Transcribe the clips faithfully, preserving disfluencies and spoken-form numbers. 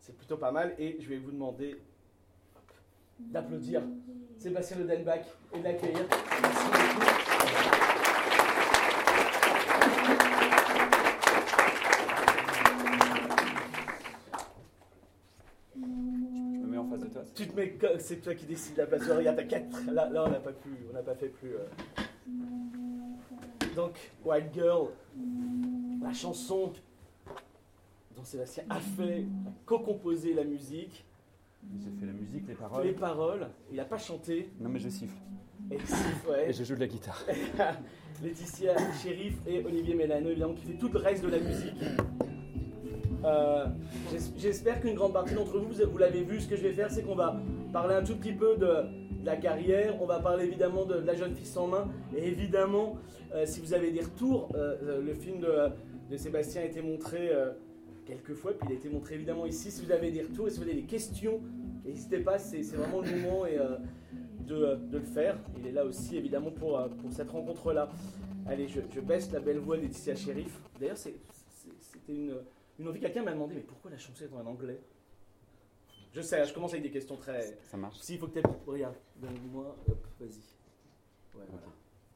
c'est plutôt pas mal. Et je vais vous demander hop, d'applaudir Sébastien Odenbach et de l'accueillir. Merci beaucoup. Tu te mets, c'est toi qui décides la place. Regarde, t'as quatre. Là, là on n'a pas pu, on n'a pas fait plus. Euh... Donc, White Girl, la chanson dont Sébastien a fait, a co-composé la musique. J'ai fait la musique, les paroles. Les paroles. Il n'a pas chanté. Non, mais je siffle. Et, siffle, ouais. Et je joue de la guitare. Laetitia Sheriff et Olivier Mélano, évidemment, qui fait tout le reste de la musique. Euh, j'espère qu'une grande partie d'entre vous, vous l'avez vu. Ce que je vais faire, c'est qu'on va parler un tout petit peu de, de la carrière. On va parler évidemment de, de La jeune fille sans main. Et évidemment, euh, si vous avez des retours, euh, le film de, de Sébastien a été montré euh, quelques fois. Puis il a été montré évidemment ici. Si vous avez des retours et si vous avez des questions, n'hésitez pas. C'est vraiment le moment et, euh, de, de le faire. Il est là aussi évidemment pour, pour cette rencontre-là. Allez, je, je baisse la belle voix de Laetitia Sheriff. D'ailleurs, c'était une... Une envie, quelqu'un m'a demandé, mais pourquoi la chanson est en anglais? Je sais, je commence avec des questions très... Ça marche. Si, il faut que tu aies... Regarde, donne-moi, hop, vas-y. Ouais, okay.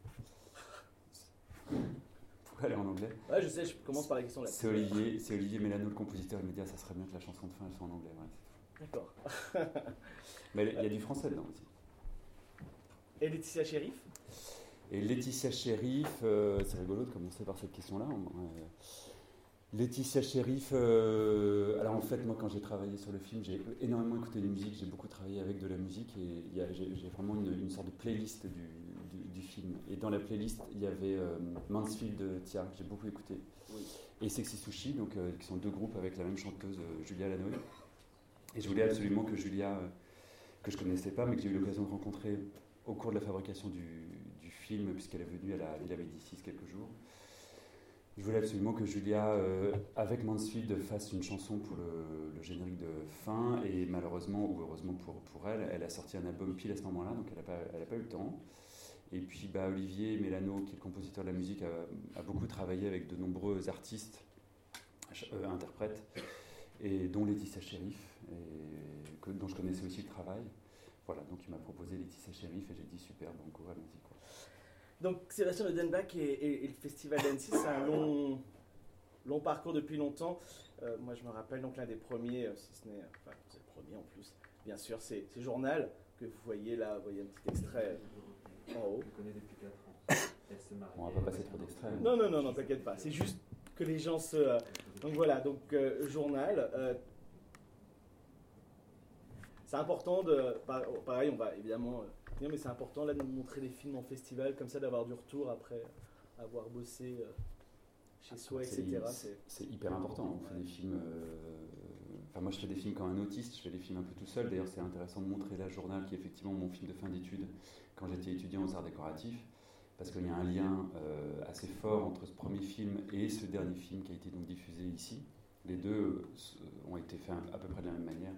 Voilà. Pourquoi elle est en anglais? Ouais, je sais, je commence par la question là. C'est Olivier, c'est Olivier Mélano, le compositeur, il me dit, ah, ça serait bien que la chanson de fin, elle soit en anglais. Ouais, d'accord. Mais il y a du français dedans aussi. Et Laetitia Sheriff? Et Laetitia Sheriff, euh, c'est rigolo de commencer par cette question-là. Euh, Laetitia Sheriff, euh, alors en fait, moi quand j'ai travaillé sur le film, j'ai énormément écouté de musique, j'ai beaucoup travaillé avec de la musique et j'ai vraiment une, une sorte de playlist du, du, du film. Et dans la playlist, il y avait euh, Mansfield Tia, que j'ai beaucoup écouté, oui. Et Sexy Sushi, donc, euh, qui sont deux groupes avec la même chanteuse, euh, Julia Lanoé. Et je voulais absolument que Julia, euh, que je ne connaissais pas, mais que j'ai eu l'occasion de rencontrer au cours de la fabrication du, du film, puisqu'elle est venue à la Villa Médicis quelques jours. Je voulais absolument que Julia, euh, avec Mansfield, fasse une chanson pour le, le générique de fin. Et malheureusement, ou heureusement pour, pour elle, elle a sorti un album pile à ce moment-là, donc elle n'a pas, elle a pas eu le temps. Et puis bah, Olivier Mélano, qui est le compositeur de la musique, a, a beaucoup travaillé avec de nombreux artistes, euh, interprètes, et dont Laetitia Sheriff, et que, dont je connaissais aussi le travail. Voilà, donc il m'a proposé Laetitia Sheriff et j'ai dit super, banco, allons-y quoi. Donc Sébastien Odenbach et, et, et le Festival d'Annecy, c'est un long, long parcours depuis longtemps. Euh, moi je me rappelle donc l'un des premiers, si ce n'est, enfin c'est le premier en plus, bien sûr, c'est Journal, que vous voyez là, vous voyez un petit extrait en haut. Je connais depuis quatre ans. Elle se marie. On va pas passer trop d'extraits. Non, non, non, non, t'inquiète pas, c'est juste que les gens se... Euh, donc voilà, donc euh, Journal. Euh, c'est important de... Pareil, on va évidemment... Euh, mais c'est important là de montrer des films en festival, comme ça d'avoir du retour après avoir bossé euh, chez ah, soi, et cetera. C'est hyper important. On fait des films. Euh... Enfin, moi, je fais des films comme un autiste. Je fais des films un peu tout seul. D'ailleurs, c'est intéressant de montrer La Journal, qui est effectivement mon film de fin d'études quand j'étais étudiant aux arts décoratifs, parce qu'il y a un lien euh, assez fort entre ce premier film et ce dernier film qui a été donc diffusé ici. Les deux euh, ont été faits à peu près de la même manière.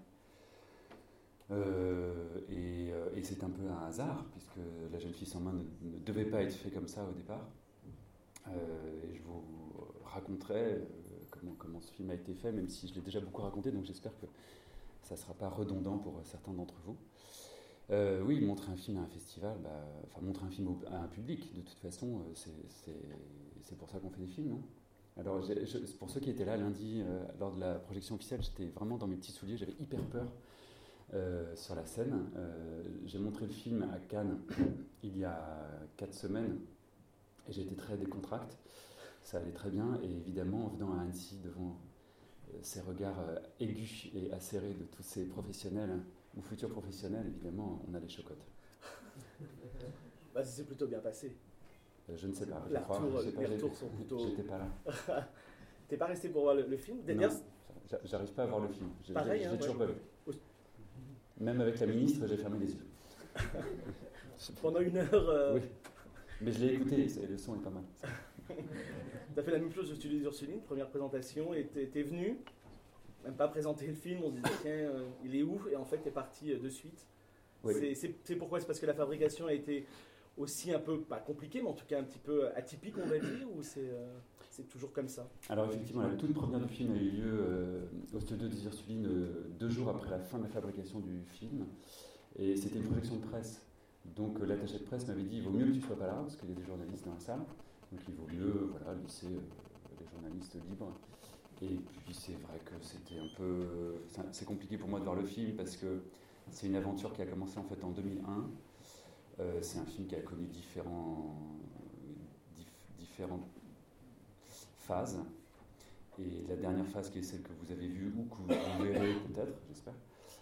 Euh, et, euh, et c'est un peu un hasard, puisque La jeune fille sans main ne, ne devait pas être fait comme ça au départ. Euh, et je vous raconterai euh, comment, comment ce film a été fait, même si je l'ai déjà beaucoup raconté, donc j'espère que ça ne sera pas redondant pour certains d'entre vous. Euh, oui, montrer un film à un festival, bah, enfin montrer un film au, à un public, de toute façon, c'est pour ça qu'on fait des films, non? Alors, je, pour ceux qui étaient là lundi, euh, lors de la projection officielle, j'étais vraiment dans mes petits souliers, j'avais hyper peur. Euh, sur la scène. Euh, j'ai montré le film à Cannes il y a quatre semaines et j'ai été très décontracté. Ça allait très bien et évidemment en venant à Annecy devant euh, ces regards euh, aigus et acérés de tous ces professionnels ou futurs professionnels, évidemment on a les chocottes. Bah, ça s'est plutôt bien passé. Euh, je ne sais pas. Les retours, les retours sont plutôt... J'étais pas là. T'es pas resté pour voir le, le film? Non, j'arrive pas à voir le film. Je l'ai toujours ouais, pas vu. Même avec la ministre, j'ai fermé les yeux. Pendant une heure euh... Oui, mais je l'ai écouté, le son est pas mal. Tu as fait la même chose au Studio des Ursulines, première présentation, et tu es venu, même pas présenter le film, on se disait tiens, euh, il est où? Et en fait, tu es parti euh, de suite. Oui. C'est pourquoi? C'est parce que la fabrication a été aussi un peu, pas compliqué, mais en tout cas un petit peu atypique, on va dire, ou c'est, euh, c'est toujours comme ça? Alors effectivement, la toute première du film a eu lieu euh, au studio des Ursulines euh, deux jours après la fin de la fabrication du film. Et c'était une projection de presse. Donc euh, l'attaché de presse m'avait dit il vaut mieux que tu ne sois pas là, parce qu'il y a des journalistes dans la salle. Donc il vaut mieux euh, voilà, laisser euh, les journalistes libres. Et puis c'est vrai que c'était un peu... C'est, c'est compliqué pour moi de voir le film, parce que c'est une aventure qui a commencé en fait en deux mille un. Euh, c'est un film qui a connu différents, dif, différentes phases. Et la dernière phase, qui est celle que vous avez vue, ou que vous verrez peut-être, j'espère,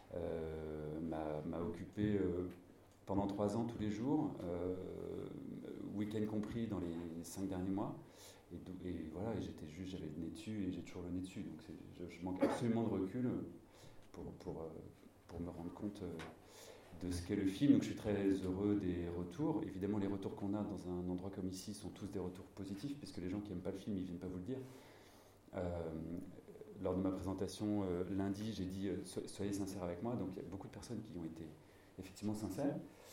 euh, m'a, m'a occupé euh, pendant trois ans tous les jours, euh, week-end compris dans les cinq derniers mois. Et, et voilà, et j'étais juste, j'avais le nez dessus, et j'ai toujours le nez dessus. Donc c'est, je, je manque absolument de recul pour, pour, pour me rendre compte de ce qu'est le film. Donc je suis très heureux des retours. Évidemment, les retours qu'on a dans un endroit comme ici sont tous des retours positifs, puisque les gens qui n'aiment pas le film, ils ne viennent pas vous le dire. Euh, lors de ma présentation euh, lundi, j'ai dit euh, so- soyez sincères avec moi. Donc il y a beaucoup de personnes qui ont été effectivement sincères.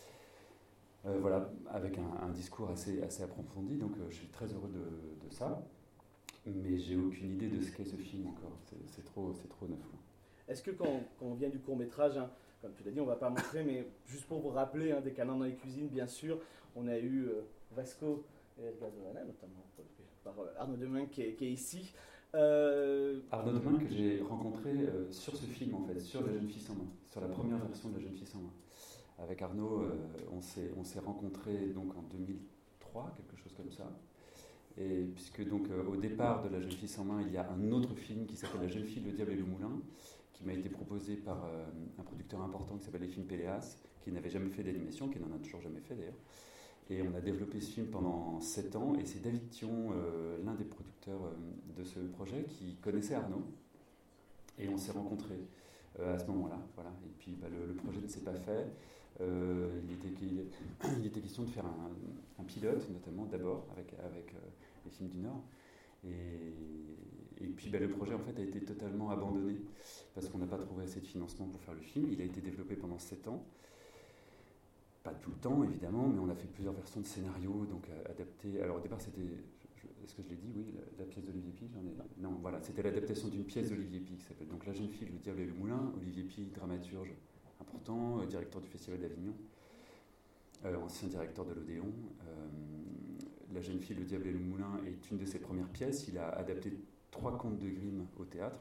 Euh, voilà, avec un, un discours assez, assez approfondi. Donc euh, je suis très heureux de, de ça. Mais j'ai aucune idée de ce qu'est ce film encore. C'est, c'est, trop, c'est trop neuf. Quoi. Est-ce que quand, quand on vient du court-métrage, hein, comme tu l'as dit, on ne va pas montrer, mais juste pour vous rappeler, hein, des canons dans les cuisines, bien sûr, on a eu euh, Vasco et Edgar Johanna, notamment par euh, Arnaud Demeung qui est, qui est ici. Euh... Arnaud Demeung que j'ai rencontré euh, sur ce film, en fait, sur La Jeune Fille sans main, sur la première version de La Jeune Fille sans main. Avec Arnaud, euh, on, s'est, on s'est rencontrés donc en deux mille trois, quelque chose comme ça. Et puisque donc euh, au départ de La Jeune Fille sans main, il y a un autre film qui s'appelle La Jeune Fille, le Diable et le Moulin, qui m'a été proposé par euh, un producteur important qui s'appelle Les Films Péléas, qui n'avait jamais fait d'animation, qui n'en a toujours jamais fait d'ailleurs. Et on a développé ce film pendant sept ans, et c'est David Thion, euh, l'un des producteurs euh, de ce projet, qui connaissait Arnaud, et on s'est rencontrés euh, à ce moment-là. Voilà. Et puis bah, le, le projet ne s'est pas fait. Euh, il, était, il, il était question de faire un, un pilote, notamment d'abord, avec, avec euh, les films du Nord. Et, et puis bah, le projet en fait a été totalement abandonné, parce qu'on n'a pas trouvé assez de financement pour faire le film. Il a été développé pendant sept ans. Pas tout le temps, évidemment, mais on a fait plusieurs versions de scénario, donc euh, adaptées. Alors au départ, c'était, je, je, est-ce que je l'ai dit, oui, la, la pièce d'Olivier Py, j'en ai. Non, voilà, c'était l'adaptation d'une pièce d'Olivier Py qui s'appelle donc La Jeune Fille, le Diable et le Moulin. Olivier Py, dramaturge important, euh, directeur du Festival d'Avignon, euh, ancien directeur de l'Odéon. Euh, La Jeune Fille, le Diable et le Moulin est une de ses premières pièces. Il a adapté trois contes de Grimm au théâtre.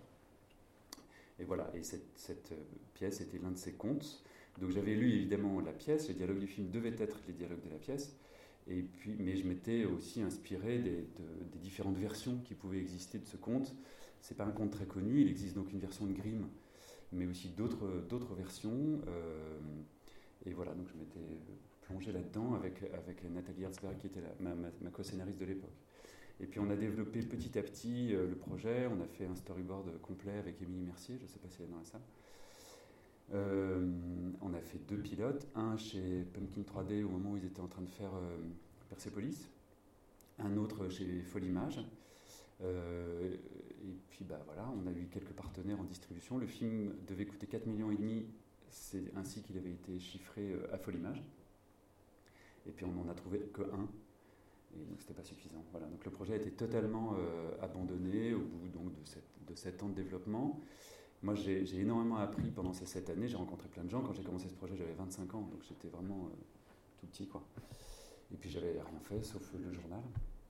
Et voilà, et cette, cette pièce était l'un de ses contes. Donc j'avais lu évidemment la pièce, les dialogues du film devaient être les dialogues de la pièce, et puis, mais je m'étais aussi inspiré des, de, des différentes versions qui pouvaient exister de ce conte. C'est pas un conte très connu, il existe donc une version de Grimm, mais aussi d'autres, d'autres versions. Euh, et voilà, donc je m'étais plongé là-dedans avec, avec Nathalie Herzberg, qui était la, ma, ma, ma co-scénariste de l'époque. Et puis on a développé petit à petit euh, le projet, on a fait un storyboard complet avec Émilie Mercier, je ne sais pas si elle est dans la salle. Euh, on a fait deux pilotes, un chez Pumpkin trois D au moment où ils étaient en train de faire euh, Persepolis, un autre chez Folimage. Euh, et puis bah voilà, on a eu quelques partenaires en distribution. Le film devait coûter quatre virgule cinq millions, c'est ainsi qu'il avait été chiffré euh, à Folimage. Et puis on n'en a trouvé que un, et donc c'était pas suffisant. Voilà, donc le projet a été totalement euh, abandonné au bout donc de sept, de sept ans de développement. Moi, j'ai, j'ai énormément appris pendant ces sept années. J'ai rencontré plein de gens. Quand j'ai commencé ce projet, j'avais vingt-cinq ans, donc j'étais vraiment euh, tout petit, quoi. Et puis, j'avais rien fait, sauf le journal.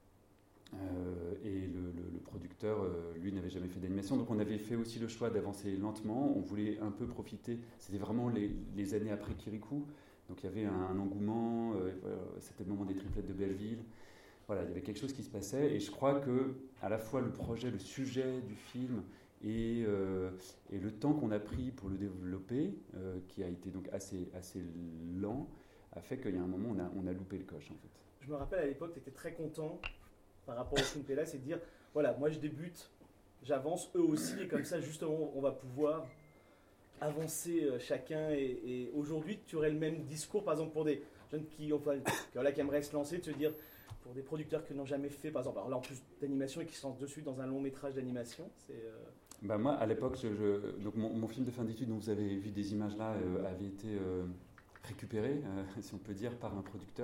Euh, et le, le, le producteur, euh, lui, n'avait jamais fait d'animation. Donc, on avait fait aussi le choix d'avancer lentement. On voulait un peu profiter. C'était vraiment les, les années après Kirikou. Donc, il y avait un, un engouement. Euh, voilà, c'était le moment des triplettes de Belleville. Voilà, il y avait quelque chose qui se passait. Et je crois que, à la fois, le projet, le sujet du film... Et, euh, et le temps qu'on a pris pour le développer, euh, qui a été donc assez, assez lent, a fait qu'il y a un moment, on a, on a loupé le coche, en fait. Je me rappelle à l'époque, tu étais très content par rapport au film Pélas, c'est de dire, voilà, moi je débute, j'avance, eux aussi, et comme ça, justement, on va pouvoir avancer euh, chacun. Et, et aujourd'hui, tu aurais le même discours, par exemple, pour des jeunes qui, enfin, qui, voilà, qui aimeraient se lancer, de se dire, pour des producteurs qui n'ont jamais fait, par exemple, alors là, en plus d'animation, et qui se lancent de suite dans un long métrage d'animation, c'est... Euh... Bah moi, à l'époque, je, je, donc mon, mon film de fin d'études, dont vous avez vu des images là, euh, avait été euh, récupéré, euh, si on peut dire, par un producteur,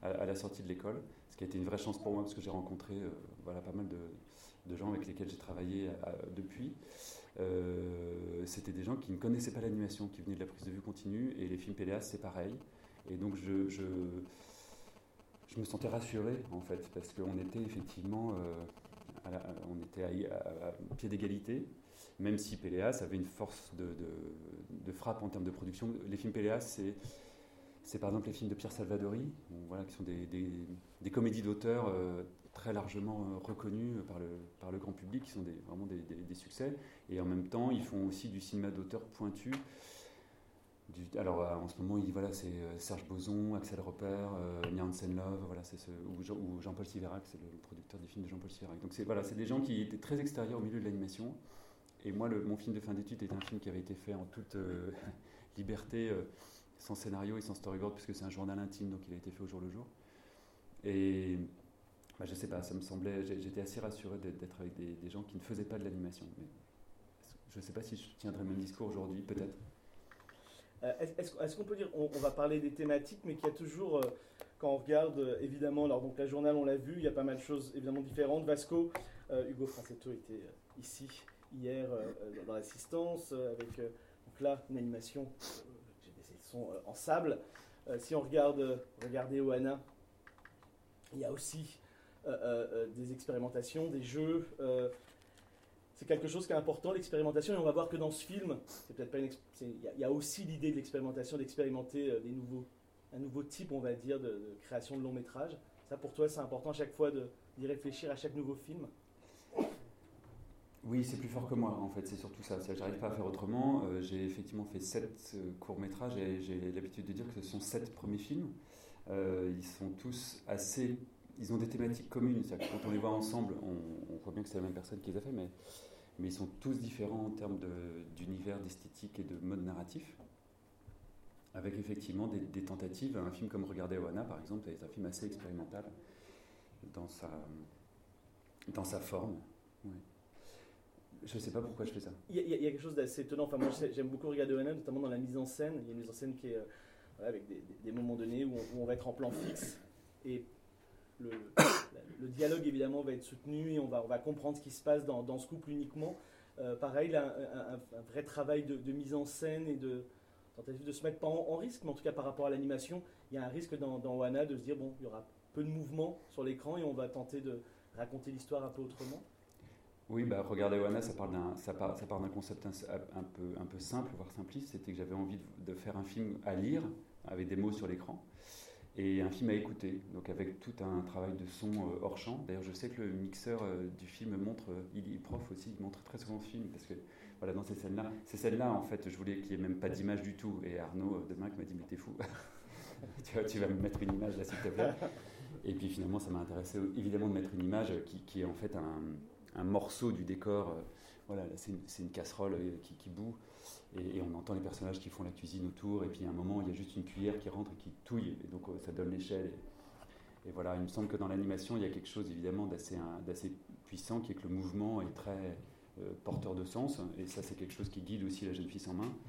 à, à la sortie de l'école, ce qui a été une vraie chance pour moi parce que j'ai rencontré euh, voilà, pas mal de, de gens avec lesquels j'ai travaillé à, à, depuis. Euh, c'était des gens qui ne connaissaient pas l'animation, qui venaient de la prise de vue continue, et les films Péléas c'est pareil. Et donc je, je, je me sentais rassuré en fait, parce qu'on était effectivement euh, à la, on était à, à, à pied d'égalité, même si Péléas avait une force de, de, de frappe en termes de production. Les films Péléas, c'est, c'est par exemple les films de Pierre Salvadori, bon, voilà, qui sont des, des, des comédies d'auteur euh, très largement euh, reconnues par le, par le grand public, qui sont des, vraiment des, des, des succès. Et en même temps, ils font aussi du cinéma d'auteur pointu. Du, alors euh, en ce moment, il, voilà, c'est euh, Serge Boson, Axel Roper, euh, Janssen Love, voilà, c'est ce, ou, Jean, ou Jean-Paul Siverac, c'est le producteur des films de Jean-Paul Siverac. Donc c'est, voilà, c'est des gens qui étaient très extérieurs au milieu de l'animation. Et moi, le, mon film de fin d'études est un film qui avait été fait en toute euh, liberté, euh, sans scénario et sans storyboard, puisque c'est un journal intime, donc il a été fait au jour le jour. Et bah, je sais pas, ça me semblait, j'étais assez rassuré d'être avec des, des gens qui ne faisaient pas de l'animation. Mais je ne sais pas si je tiendrai le même discours aujourd'hui, peut-être. Euh, est-ce, est-ce qu'on peut dire, on, on va parler des thématiques, mais qu'il y a toujours, euh, quand on regarde, euh, évidemment, alors donc la journal, on l'a vu, il y a pas mal de choses évidemment différentes. Vasco, euh, Hugo Francetto était euh, ici hier euh, dans l'assistance, euh, avec euh, donc là une animation, euh, j'ai des sons euh, en sable. Euh, si on regarde, euh, regardez Ohana, il y a aussi euh, euh, des expérimentations, des jeux. Euh, c'est quelque chose qui est important, l'expérimentation, et on va voir que dans ce film, c'est peut-être pas une exp- c'est, il, y a, il y a aussi l'idée de l'expérimentation, d'expérimenter euh, des nouveaux, un nouveau type, on va dire, de, de création de long métrage. Ça, pour toi, c'est important à chaque fois de, d'y réfléchir à chaque nouveau film. Oui, c'est plus fort que moi, en fait, c'est surtout ça. ça j'arrive pas à faire autrement. Euh, j'ai effectivement fait sept euh, courts-métrages et j'ai l'habitude de dire que ce sont sept premiers films. Euh, ils sont tous assez... Ils ont des thématiques communes. C'est-à-dire que quand on les voit ensemble, on, on voit bien que c'est la même personne qui les a fait, mais, mais ils sont tous différents en termes de, d'univers, d'esthétique et de mode narratif. Avec effectivement des, des tentatives. Un film comme Regardez Ohana, par exemple, est un film assez expérimental dans sa, dans sa forme. Oui. Je ne sais pas pourquoi je fais ça. Il y, a, il y a quelque chose d'assez étonnant. Enfin, moi, j'aime beaucoup regarder Ohana, notamment dans la mise en scène. Il y a une mise en scène qui est euh, voilà, avec des, des, des moments donnés où on, où on va être en plan fixe et le, la, le dialogue évidemment va être soutenu et on va, on va comprendre ce qui se passe dans, dans ce couple uniquement. Euh, pareil, là, un, un, un vrai travail de, de mise en scène et de tentative de se mettre pas en, en risque, mais en tout cas par rapport à l'animation, il y a un risque dans, dans Ohana de se dire bon, il y aura peu de mouvement sur l'écran et on va tenter de raconter l'histoire un peu autrement. Oui, bah, Regardez Ohana, ça part d'un, ça part, ça part d'un concept un, un, peu, un peu simple, voire simpliste. C'était que j'avais envie de, de faire un film à lire, avec des mots sur l'écran, et un film à écouter, donc avec tout un travail de son euh, hors champ. D'ailleurs, je sais que le mixeur euh, du film montre, euh, il est prof aussi, il montre très souvent ce film, parce que voilà, dans ces scènes-là, ces scènes-là, en fait, je voulais qu'il n'y ait même pas d'image du tout. Et Arnaud, euh, demain, qui m'a dit, mais t'es fou, tu, vois, tu vas me mettre une image là, s'il te plaît. Et puis finalement, ça m'a intéressé évidemment de mettre une image qui, qui est en fait un... un morceau du décor, euh, voilà, c'est une, c'est une casserole euh, qui, qui bout, et, et on entend les personnages qui font la cuisine autour, et puis à un moment, il y a juste une cuillère qui rentre et qui touille, et donc euh, ça donne l'échelle. Et, et voilà, il me semble que dans l'animation, il y a quelque chose évidemment d'assez, hein, d'assez puissant, qui est que le mouvement est très euh, porteur de sens, et ça c'est quelque chose qui guide aussi La jeune fille sans main,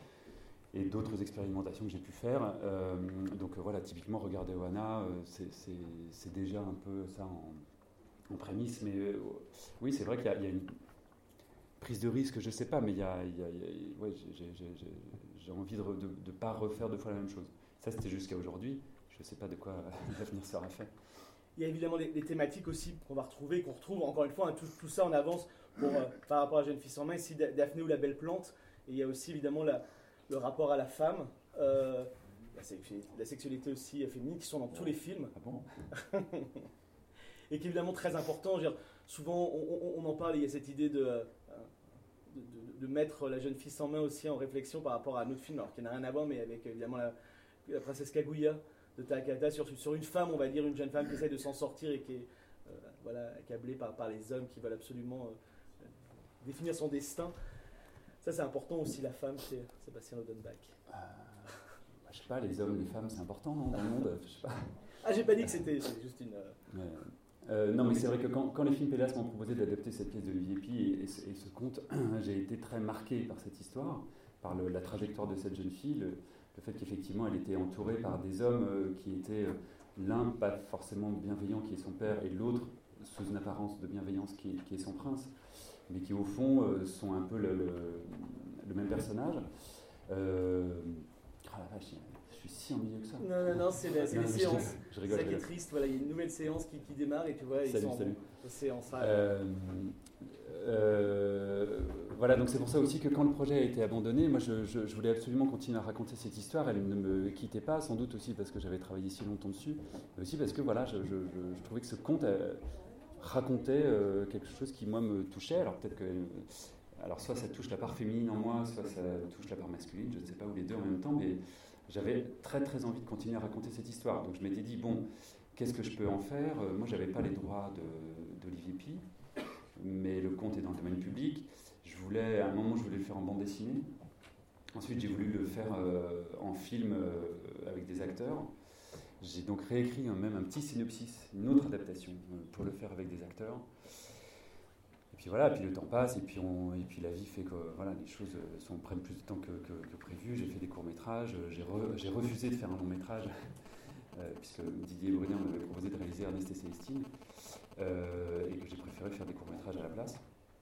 et d'autres expérimentations que j'ai pu faire. Euh, donc euh, voilà, typiquement, Regardez Ohana, euh, c'est, c'est, c'est déjà un peu ça en... en prémisse, mais euh, oui, c'est vrai qu'il y a, il y a une prise de risque, je ne sais pas, mais il y a, il y a, il y a ouais, j'ai, j'ai, j'ai, j'ai envie de ne pas refaire deux fois la même chose. Ça, c'était jusqu'à aujourd'hui. Je ne sais pas de quoi l'avenir sera fait. Il y a évidemment les, les thématiques aussi qu'on va retrouver, qu'on retrouve encore une fois, hein, tout, tout ça en avance pour, euh, par rapport à Jeune fille sans main, ici Daphné ou la belle plante. Et il y a aussi évidemment la, le rapport à la femme, euh, la, la sexualité aussi féminine qui sont dans tous les films. Ah bon? Et qui est évidemment très important. Je veux dire, souvent, on, on, on en parle, il y a cette idée de, de, de, de mettre La jeune fille sans main aussi en réflexion par rapport à un autre film, alors qu'il n'y en a rien à voir, mais avec évidemment la, la princesse Kaguya de Takahata, sur, sur une femme, on va dire, une jeune femme qui essaie de s'en sortir et qui est euh, voilà, accablée par, par les hommes qui veulent absolument euh, définir son destin. Ça, c'est important aussi, la femme, c'est Sébastien Odenbach. Euh, je sais pas, les hommes, les femmes, c'est important, non, dans le monde, je sais pas. Ah, j'ai pas dit que c'était juste une... Euh... Ouais. Euh, non, mais c'est vrai que quand, quand les films Péléas m'ont proposé d'adapter cette pièce d'Olivier Py et, et, et ce conte, j'ai été très marqué par cette histoire, par le, la trajectoire de cette jeune fille, le, le fait qu'effectivement elle était entourée par des hommes euh, qui étaient l'un pas forcément bienveillant qui est son père et l'autre sous une apparence de bienveillance qui est, qui est son prince, mais qui au fond euh, sont un peu le, le, le même personnage. Euh, oh la vache, je suis si ennuyeux que ça. Non, non, non, c'est la- c'est Non, les mais je séances. rigole, je C'est rigole, ça qui je est rigole. triste. Voilà, il y a une nouvelle séance qui, qui démarre et tu vois, ils Salut, sont salut. en séance. Ah, Euh, euh, voilà, donc c'est pour ça aussi que quand le projet a été abandonné, moi je, je- je voulais absolument continuer à raconter cette histoire. Elle ne me quittait pas, sans doute aussi parce que j'avais travaillé si longtemps dessus, mais aussi parce que voilà, je, je- je- je trouvais que ce conte euh, racontait euh, quelque chose qui moi me touchait. Alors peut-être que, alors soit ça touche la part féminine en moi, soit ça touche la part masculine, je ne sais pas, ou les deux en même temps, mais j'avais très très envie de continuer à raconter cette histoire. Donc je m'étais dit bon, qu'est-ce que je peux en faire? Euh, Moi j'avais pas les droits de- d'Olivier Py, mais le conte est dans le domaine public. Je voulais, à un moment, je voulais le faire en bande dessinée. Ensuite, j'ai voulu le faire euh, en film euh, avec des acteurs. J'ai donc réécrit un- même un petit synopsis, une autre adaptation euh, pour le faire avec des acteurs. Et puis voilà, puis le temps passe, et puis, on, et puis la vie fait que voilà, les choses euh, sont, prennent plus de temps que, que- que prévu. J'ai fait des courts-métrages, j'ai, re- j'ai refusé de faire un long-métrage, euh, puisque Didier Brunner m'avait proposé de réaliser Ernest et Célestine, euh, et que j'ai préféré faire des courts-métrages à la place.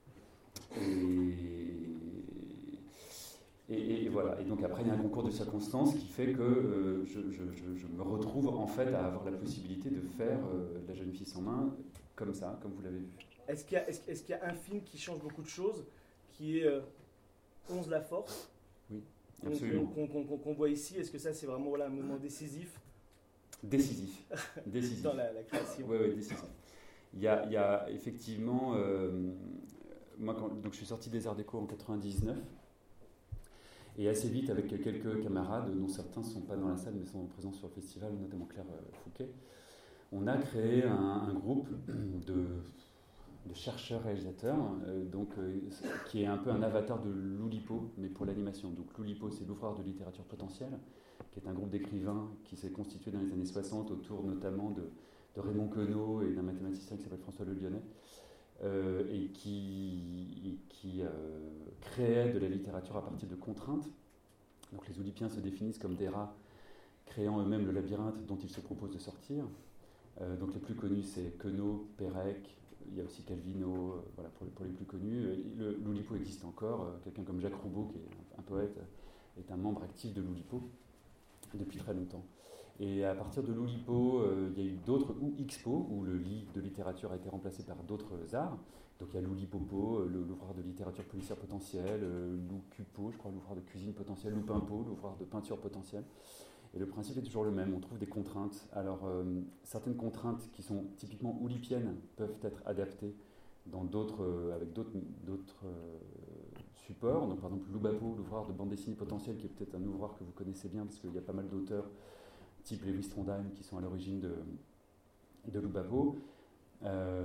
Et, et, et voilà. Et donc après, il y a un concours de circonstances qui fait que euh, je, je- je- je me retrouve en fait à avoir la possibilité de faire euh, La jeune fille sans main comme ça, comme vous l'avez vu. Est-ce qu'il y, a- est-ce- est-ce qu'il y a un film qui change beaucoup de choses, qui est euh, onze la force, qu'on- Absolument. qu'on qu'on- qu'on- qu'on voit ici? Est-ce que ça, c'est vraiment voilà, un moment décisif Décisif. Décisif. dans la, la création? Oui, oui, décisif. Il y a, il y a effectivement. euh, moi, quand, donc je suis sorti des Arts Déco en quatre-vingt-dix-neuf. Et assez vite, avec quelques camarades, dont certains ne sont pas dans la salle mais sont présents sur le festival, notamment Claire euh, Fouquet, on a créé un, un groupe de, de chercheurs réalisateurs, euh, donc, euh, qui est un peu un avatar de l'Oulipo, mais pour l'animation. Donc l'Oulipo, c'est l'Ouvroir de littérature potentielle, qui est un groupe d'écrivains qui s'est constitué dans les années soixante autour notamment de, de Raymond Queneau et d'un mathématicien qui s'appelle François Le Lyonnais. Euh, et qui, et qui euh, créait de la littérature à partir de contraintes. Donc les Oulipiens se définissent comme des rats créant eux-mêmes le labyrinthe dont ils se proposent de sortir. Euh, donc les plus connus, c'est Queneau, Pérec, il y a aussi Calvino, euh, voilà, pour, pour les plus connus. Le, l'Oulipo existe encore. Euh, quelqu'un comme Jacques Roubaud, qui est un, un poète, est un membre actif de l'Oulipo depuis très longtemps. Et à partir de l'Oulipo, euh, il y a eu d'autres, ou Expo, où le lit de littérature a été remplacé par d'autres arts. Donc il y a l'Oulipopo, euh, l'ouvroir de littérature policière potentielle, euh, l'Oucupo, je crois, l'ouvroir de cuisine potentielle, l'Oupimpo, l'ouvroir de peinture potentielle. Et le principe est toujours le même, on trouve des contraintes. Alors euh, certaines contraintes qui sont typiquement oulipiennes peuvent être adaptées dans d'autres, euh, avec d'autres, d'autres euh, supports. Donc par exemple l'Oubapo, l'ouvroir de bande dessinée potentielle, qui est peut-être un ouvroir que vous connaissez bien, parce qu'il y a pas mal d'auteurs type Lewis Trondheim, qui sont à l'origine de, de l'Oubapo. Euh,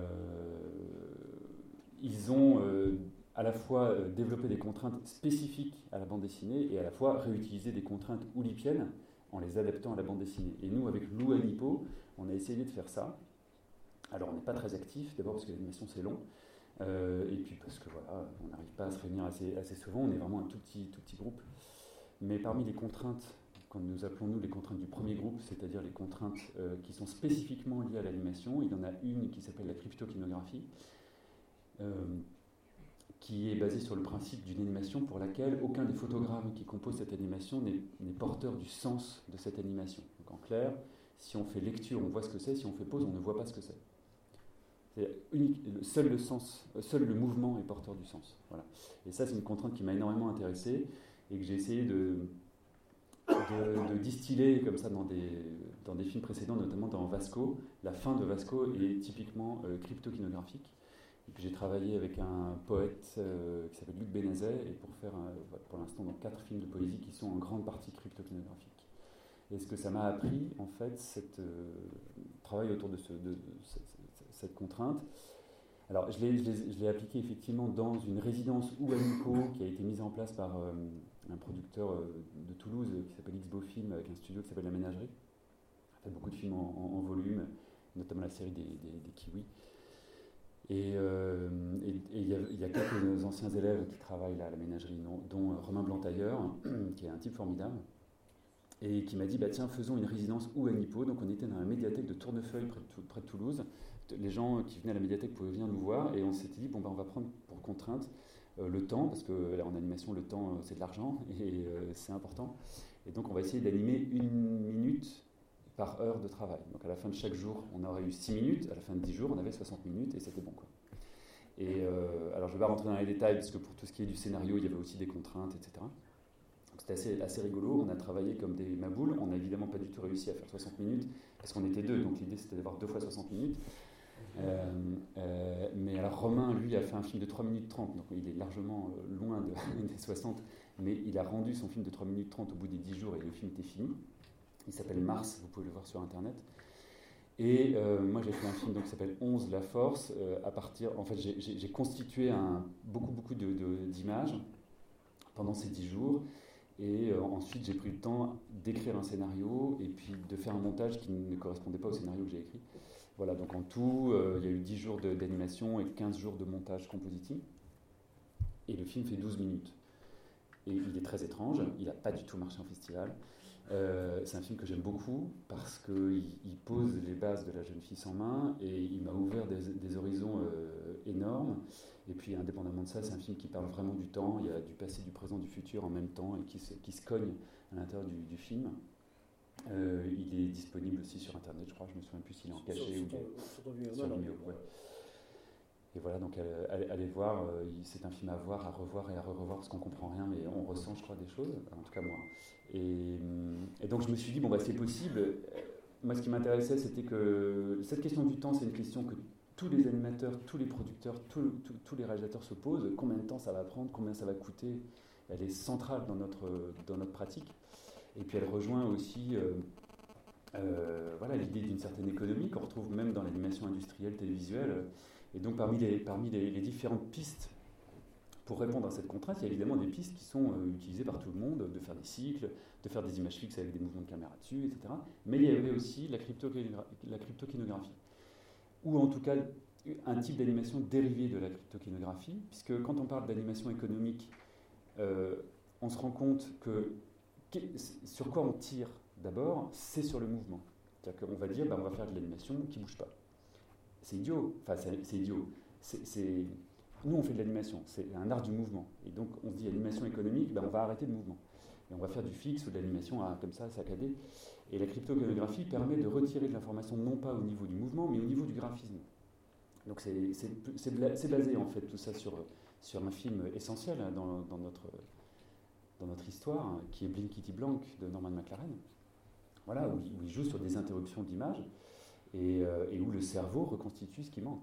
ils ont euh, à la fois euh, développé des contraintes spécifiques à la bande dessinée et à la fois réutilisé des contraintes oulipiennes en les adaptant à la bande dessinée. Et nous, avec l'Ouanipo, on a essayé de faire ça. Alors, on n'est pas très actifs, d'abord parce que l'animation c'est long, euh, et puis parce que voilà, on n'arrive pas à se réunir assez, assez souvent, on est vraiment un tout petit, tout petit groupe. Mais parmi les contraintes, quand nous appelons nous les contraintes du premier groupe, c'est-à-dire les contraintes euh, qui sont spécifiquement liées à l'animation, il y en a une qui s'appelle la cryptoquinographie, euh, qui est basée sur le principe d'une animation pour laquelle aucun des photogrammes qui composent cette animation n'est, n'est porteur du sens de cette animation. Donc en clair, si on fait lecture, on voit ce que c'est, si on fait pause, on ne voit pas ce que c'est. C'est unique, seul le sens, seul le mouvement est porteur du sens. Voilà. Et ça, c'est une contrainte qui m'a énormément intéressé et que j'ai essayé de, de, de distiller comme ça dans des, dans des films précédents, notamment dans Vasco. La fin de Vasco est typiquement euh, cryptoquinographique. Et puis j'ai travaillé avec un poète euh, qui s'appelle Luc Bénazet, et pour faire un, pour l'instant donc quatre films de poésie qui sont en grande partie cryptoquinographiques. Et ce que ça m'a appris, en fait, c'est euh, travail autour de, ce, de, de cette, cette contrainte. Alors, je l'ai, je, l'ai, je l'ai appliqué effectivement dans une résidence Ouanipo qui a été mise en place par euh, un producteur euh, de Toulouse qui s'appelle Xbo Film, avec un studio qui s'appelle La Ménagerie. Il a fait beaucoup de films en, en, en volume, notamment la série des, des, des Kiwis. Et il euh, y, y a quelques anciens élèves qui travaillent là, à La Ménagerie, dont, dont Romain Blantailleur, qui est un type formidable. et qui m'a dit bah, tiens, faisons une résidence où à Nippon. Donc on était dans la médiathèque de Tournefeuille, près de, près de Toulouse. Les gens qui venaient à la médiathèque pouvaient venir nous voir, et on s'était dit bon, bah, on va prendre pour contrainte euh, le temps, parce que là, en animation, le temps, euh, c'est de l'argent, et euh, c'est important. Et donc on va essayer d'animer une minute par heure de travail. Donc à la fin de chaque jour, on aurait eu six minutes, à la fin de dix jours, on avait soixante minutes, et c'était bon, quoi. Et euh, alors je ne vais pas rentrer dans les détails, parce que pour tout ce qui est du scénario, il y avait aussi des contraintes, et cetera. Donc c'était assez, assez rigolo, on a travaillé comme des maboules, on n'a évidemment pas du tout réussi à faire soixante minutes, parce qu'on était deux, donc l'idée c'était d'avoir deux fois soixante minutes. Euh, euh, mais alors Romain, lui, a fait un film de trois minutes trente, donc il est largement loin de, des soixante, mais il a rendu son film de trois minutes trente au bout des dix jours, et le film était fini. Il s'appelle Mars, vous pouvez le voir sur internet. Et euh, moi j'ai fait un film donc, qui s'appelle onze, La Force. Euh, à partir, en fait, j'ai, j'ai, j'ai constitué un, beaucoup, beaucoup de, de, d'images pendant ces dix jours. Et euh, ensuite j'ai pris le temps d'écrire un scénario et puis de faire un montage qui ne correspondait pas au scénario que j'ai écrit. Voilà, donc en tout, euh, il y a eu dix jours de, d'animation et quinze jours de montage compositing. Et le film fait douze minutes. Et il est très étrange, il n'a pas du tout marché en festival. Euh, c'est un film que j'aime beaucoup parce qu'il il pose les bases de La jeune fille sans main et il m'a ouvert des, des horizons euh, énormes. Et puis, indépendamment de ça, c'est un film qui parle vraiment du temps. Il y a du passé, du présent, du futur en même temps et qui se, qui se cogne à l'intérieur du, du film. Euh, il est disponible aussi sur Internet, je crois. Je me souviens plus s'il est en cachet sur, ou sur, sur ton Vimeo. sur Vimeo. Ouais. Et voilà, donc allez, allez voir, euh, c'est un film à voir, à revoir et à re-revoir parce qu'on comprend rien, mais on ressent, je crois, des choses, en tout cas moi. Et, et donc je me suis dit, bon, bah, c'est possible. Moi, ce qui m'intéressait, c'était que cette question du temps, c'est une question que tous les animateurs, tous les producteurs, tous, tous, tous les réalisateurs se posent. Combien de temps ça va prendre, combien ça va coûter? Elle est centrale dans notre, dans notre pratique. Et puis elle rejoint aussi euh, euh, voilà, l'idée d'une certaine économie qu'on retrouve même dans l'animation industrielle télévisuelle. Et donc parmi les, parmi les, les différentes pistes pour répondre à cette contrainte, il y a évidemment des pistes qui sont euh, utilisées par tout le monde, de faire des cycles, de faire des images fixes avec des mouvements de caméra dessus, et cetera. Mais il y avait aussi la, la cryptokénographie, ou en tout cas un type d'animation dérivé de la cryptokénographie, puisque quand on parle d'animation économique, euh, on se rend compte que sur quoi on tire d'abord, c'est sur le mouvement. C'est-à-dire qu'on va dire, bah, on va faire de l'animation qui ne bouge pas. C'est idiot, enfin c'est, c'est idiot. C'est, c'est... Nous on fait de l'animation, c'est un art du mouvement. Et donc on se dit animation économique, ben on va arrêter le mouvement. Et on va faire du fixe ou de l'animation à, comme ça, saccadé. Et la cryptokénographie permet de retirer de l'information non pas au niveau du mouvement, mais au niveau du graphisme. Donc c'est, c'est, c'est, c'est basé en fait tout ça sur, sur un film essentiel dans, dans, notre, dans notre histoire, qui est Blinkety Blank de Norman McLaren. Voilà, où il, où il joue sur des interruptions d'image. Et, euh, et où le cerveau reconstitue ce qui manque.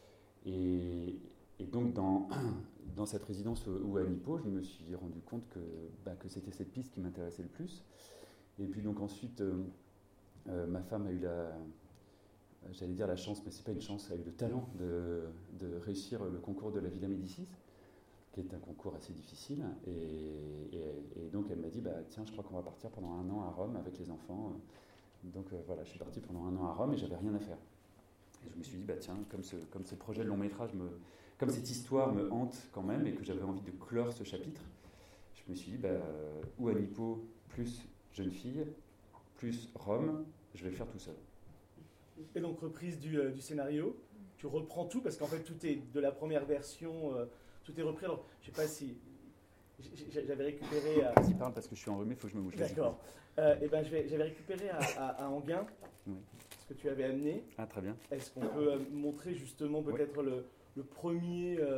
Et, et donc, dans, dans cette résidence où à Nippon, je me suis rendu compte que, bah, que c'était cette piste qui m'intéressait le plus. Et puis, donc, ensuite, euh, euh, ma femme a eu la, j'allais dire la chance, mais c'est pas une chance, elle a eu le talent de, de réussir le concours de la Villa Médicis, qui est un concours assez difficile. Et, et, et donc, elle m'a dit, bah, tiens, je crois qu'on va partir pendant un an à Rome avec les enfants. Donc euh, voilà, je suis parti pendant un an à Rome et j'avais rien à faire. Et je me suis dit, bah tiens, comme ce, comme ce projet de long métrage, me, comme cette histoire me hante quand même et que j'avais envie de clore ce chapitre, je me suis dit, bah, euh, ou à Nippon, plus jeune fille, plus Rome, je vais le faire tout seul. Et donc reprise du, euh, du scénario, tu reprends tout parce qu'en fait tout est de la première version, euh, tout est repris. Alors je sais pas si j'avais récupéré. À... Vas-y, parle parce que je suis enrhumé, il faut que je me bouge. D'accord. Euh, et ben, je vais, j'avais récupéré à, à, à Anguin oui. ce que tu avais amené. Ah, très bien. Est-ce qu'on peut euh, montrer justement peut-être ouais. le, le premier, euh,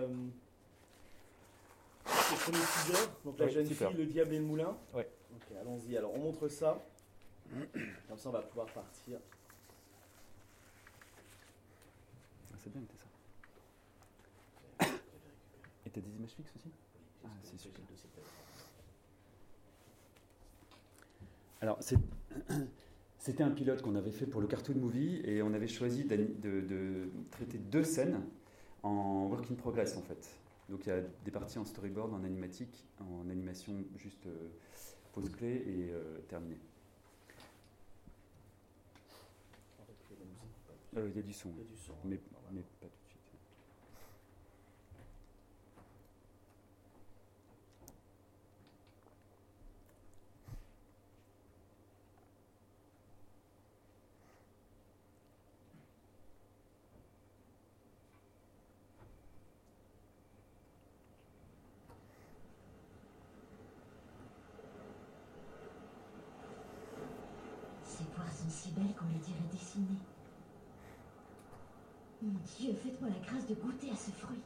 le premier teaser, donc la ouais, jeune super. fille, le diable et le moulin. Oui. Ok, allons-y. Alors on montre ça. Comme ça, on va pouvoir partir. Ah, c'est bien que t'as ça. Et t'as des images fixes aussi? Ah, c'est super. Alors, c'est, c'était un pilote qu'on avait fait pour le Cartoon Movie et on avait choisi de, de, de traiter deux scènes en work in progress en fait. Donc il y a des parties en storyboard, en animatique, en animation juste euh, pause clé et euh, terminé. Il euh, y a du son, il y a du son mais, mais pas tout de suite. Ces poires sont si belles qu'on les dirait dessinées. Mon Dieu, faites-moi la grâce de goûter à ce fruit.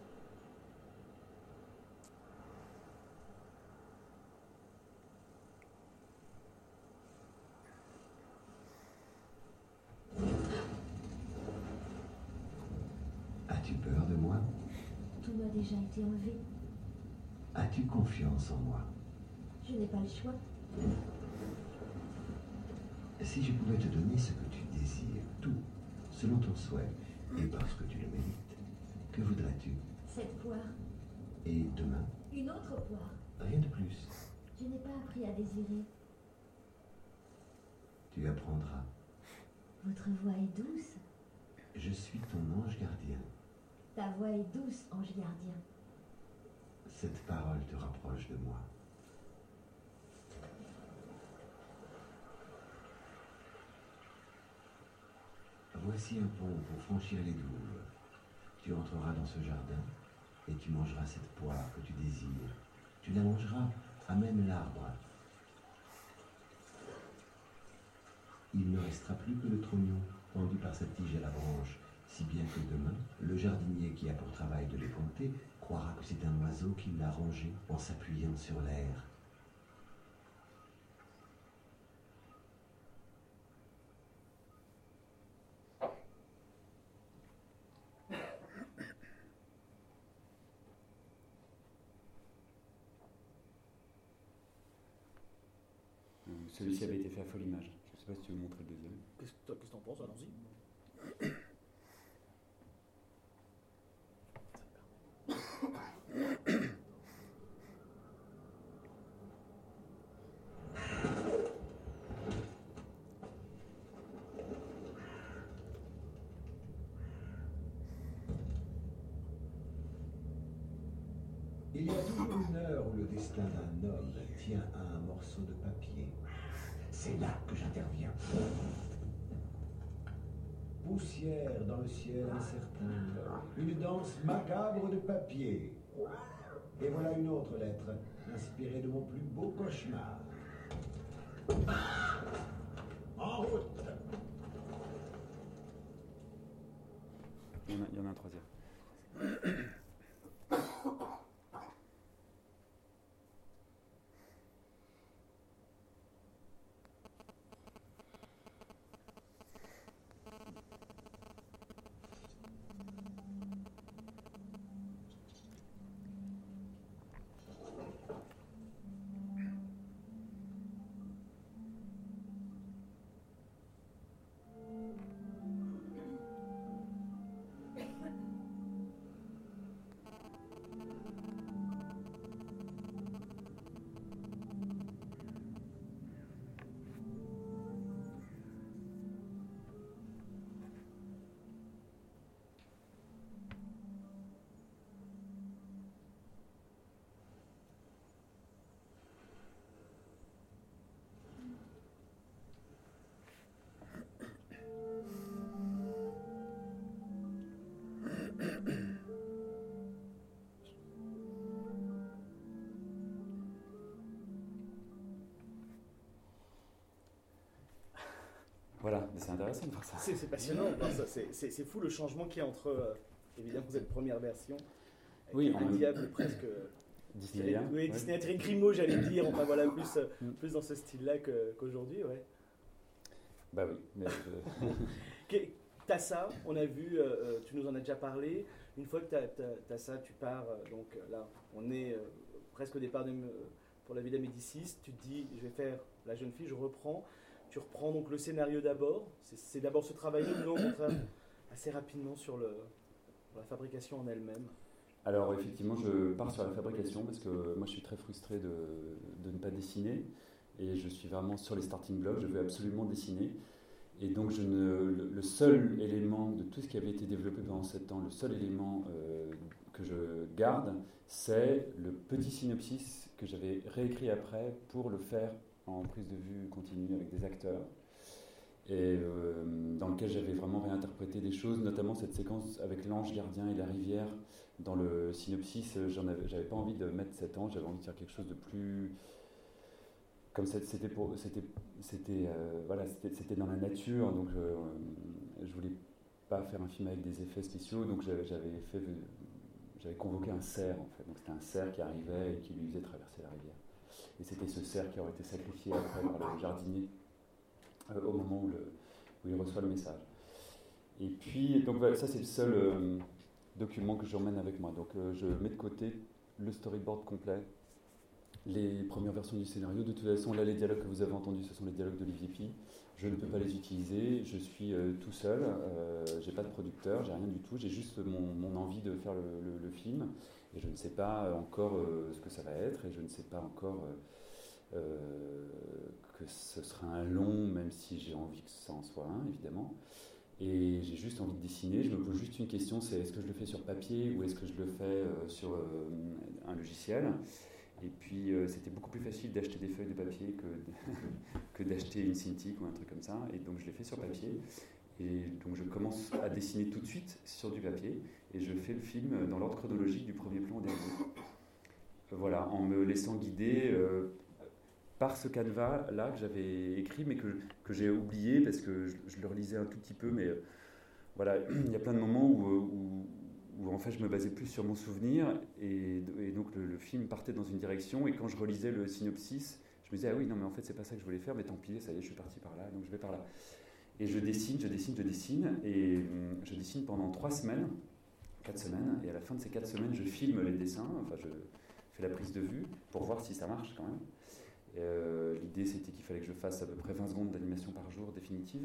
As-tu peur de moi? Tout m'a déjà été enlevé. As-tu confiance en moi? Je n'ai pas le choix. Si je pouvais te donner ce que tu désires, tout, selon ton souhait, et parce que tu le mérites, que voudrais-tu? Cette poire. Et demain? Une autre poire. Rien de plus. Je n'ai pas appris à désirer. Tu apprendras. Votre voix est douce. Je suis ton ange gardien. Ta voix est douce, ange gardien. Cette parole te rapproche de moi. Voici un pont pour franchir les douves. Tu entreras dans ce jardin et tu mangeras cette poire que tu désires. Tu la mangeras à même l'arbre. Il ne restera plus que le trognon pendu par sa tige à la branche, si bien que demain, le jardinier qui a pour travail de les compter croira que c'est un oiseau qui l'a rongé en s'appuyant sur l'air. Celui-ci avait été fait à Folimage. Je ne sais pas si tu veux montrer le deuxième. Qu'est-ce que tu en penses? Allons-y. Il y a toujours une heure où le destin d'un homme tient à un morceau de papier. C'est là que j'interviens. Poussière dans le ciel incertain, une danse macabre de papier. Et voilà une autre lettre, inspirée de mon plus beau cauchemar. En route! Il y en a, il y en a un troisième. Voilà, mais c'est intéressant de voir ça. C'est, c'est passionnant, enfin, ça, c'est, c'est, c'est fou le changement qu'il y a entre, euh, évidemment, cette première version, avec Oui, un en même- diable presque... Disneyen. Oui, ouais. Disney, très Grimaud, j'allais dire, enfin voilà, plus, euh, plus dans ce style-là que, qu'aujourd'hui, ouais. Bah oui, mais je- Que- T'as ça, on a vu, euh, euh, tu nous en as déjà parlé, une fois que t'as, t'as, t'as ça, tu pars, euh, donc euh, là, on est euh, presque au départ de, euh, pour la Villa Médicis, tu te dis, je vais faire la jeune fille, je reprends, tu reprends donc le scénario d'abord, c'est, c'est d'abord ce travail-là, ou non, au contraire, assez rapidement sur le, la fabrication en elle-même. Alors effectivement, je pars sur la fabrication parce que moi je suis très frustré de, de ne pas dessiner et je suis vraiment sur les starting blocks, je veux absolument dessiner. Et donc je ne, le, le seul élément de tout ce qui avait été développé pendant sept ans, le seul élément euh, que je garde, c'est le petit synopsis que j'avais réécrit après pour le faire en prise de vue continue avec des acteurs. Et euh, dans lequel j'avais vraiment réinterprété des choses, notamment cette séquence avec l'ange gardien et la rivière. Dans le synopsis, j'en avais, j'avais pas envie de mettre sept ans, j'avais envie de faire quelque chose de plus, comme ça, c'était pour, c'était, c'était, euh, voilà, c'était, c'était dans la nature, donc je, je voulais pas faire un film avec des effets spéciaux, donc j'avais, j'avais fait, j'avais convoqué un cerf en fait. Donc c'était un cerf qui arrivait et qui lui faisait traverser la rivière. Et c'était ce cerf qui aurait été sacrifié après par le jardinier euh, au moment où, le, où il reçoit le message. Et puis, donc voilà, ça c'est le seul euh, document que j'emmène avec moi. Donc euh, je mets de côté le storyboard complet, les premières versions du scénario. De toute façon, là, les dialogues que vous avez entendus, ce sont les dialogues d'Olivier Py. Je ne peux pas les utiliser, je suis euh, tout seul, euh, j'ai pas de producteur, j'ai rien du tout, j'ai juste mon, mon envie de faire le, le, le film, et je ne sais pas encore euh, ce que ça va être, et je ne sais pas encore euh, euh, que ce sera un long, même si j'ai envie que ça en soit un, évidemment. Et j'ai juste envie de dessiner, je me pose juste une question, c'est est-ce que je le fais sur papier ou est-ce que je le fais euh, sur euh, un logiciel ? Et puis euh, c'était beaucoup plus facile d'acheter des feuilles de papier que, que d'acheter une Cintiq ou un truc comme ça. Et donc je l'ai fait sur papier. Et donc je commence à dessiner tout de suite sur du papier. Et je fais le film dans l'ordre chronologique du premier plan au dernier. Voilà, en me laissant guider euh, par ce canevas-là que j'avais écrit, mais que, que j'ai oublié parce que je, je le relisais un tout petit peu. Mais euh, voilà, il y a plein de moments où... où où en fait je me basais plus sur mon souvenir et, et donc le, le film partait dans une direction et quand je relisais le synopsis je me disais ah oui non mais en fait c'est pas ça que je voulais faire mais tant pis ça y est je suis parti par là donc je vais par là et je dessine, je dessine, je dessine et hum, je dessine pendant trois semaines, quatre semaines et à la fin de ces quatre semaines je filme les dessins, enfin je fais la prise de vue pour voir si ça marche quand même. Euh, l'idée c'était qu'il fallait que je fasse à peu près vingt secondes d'animation par jour définitive,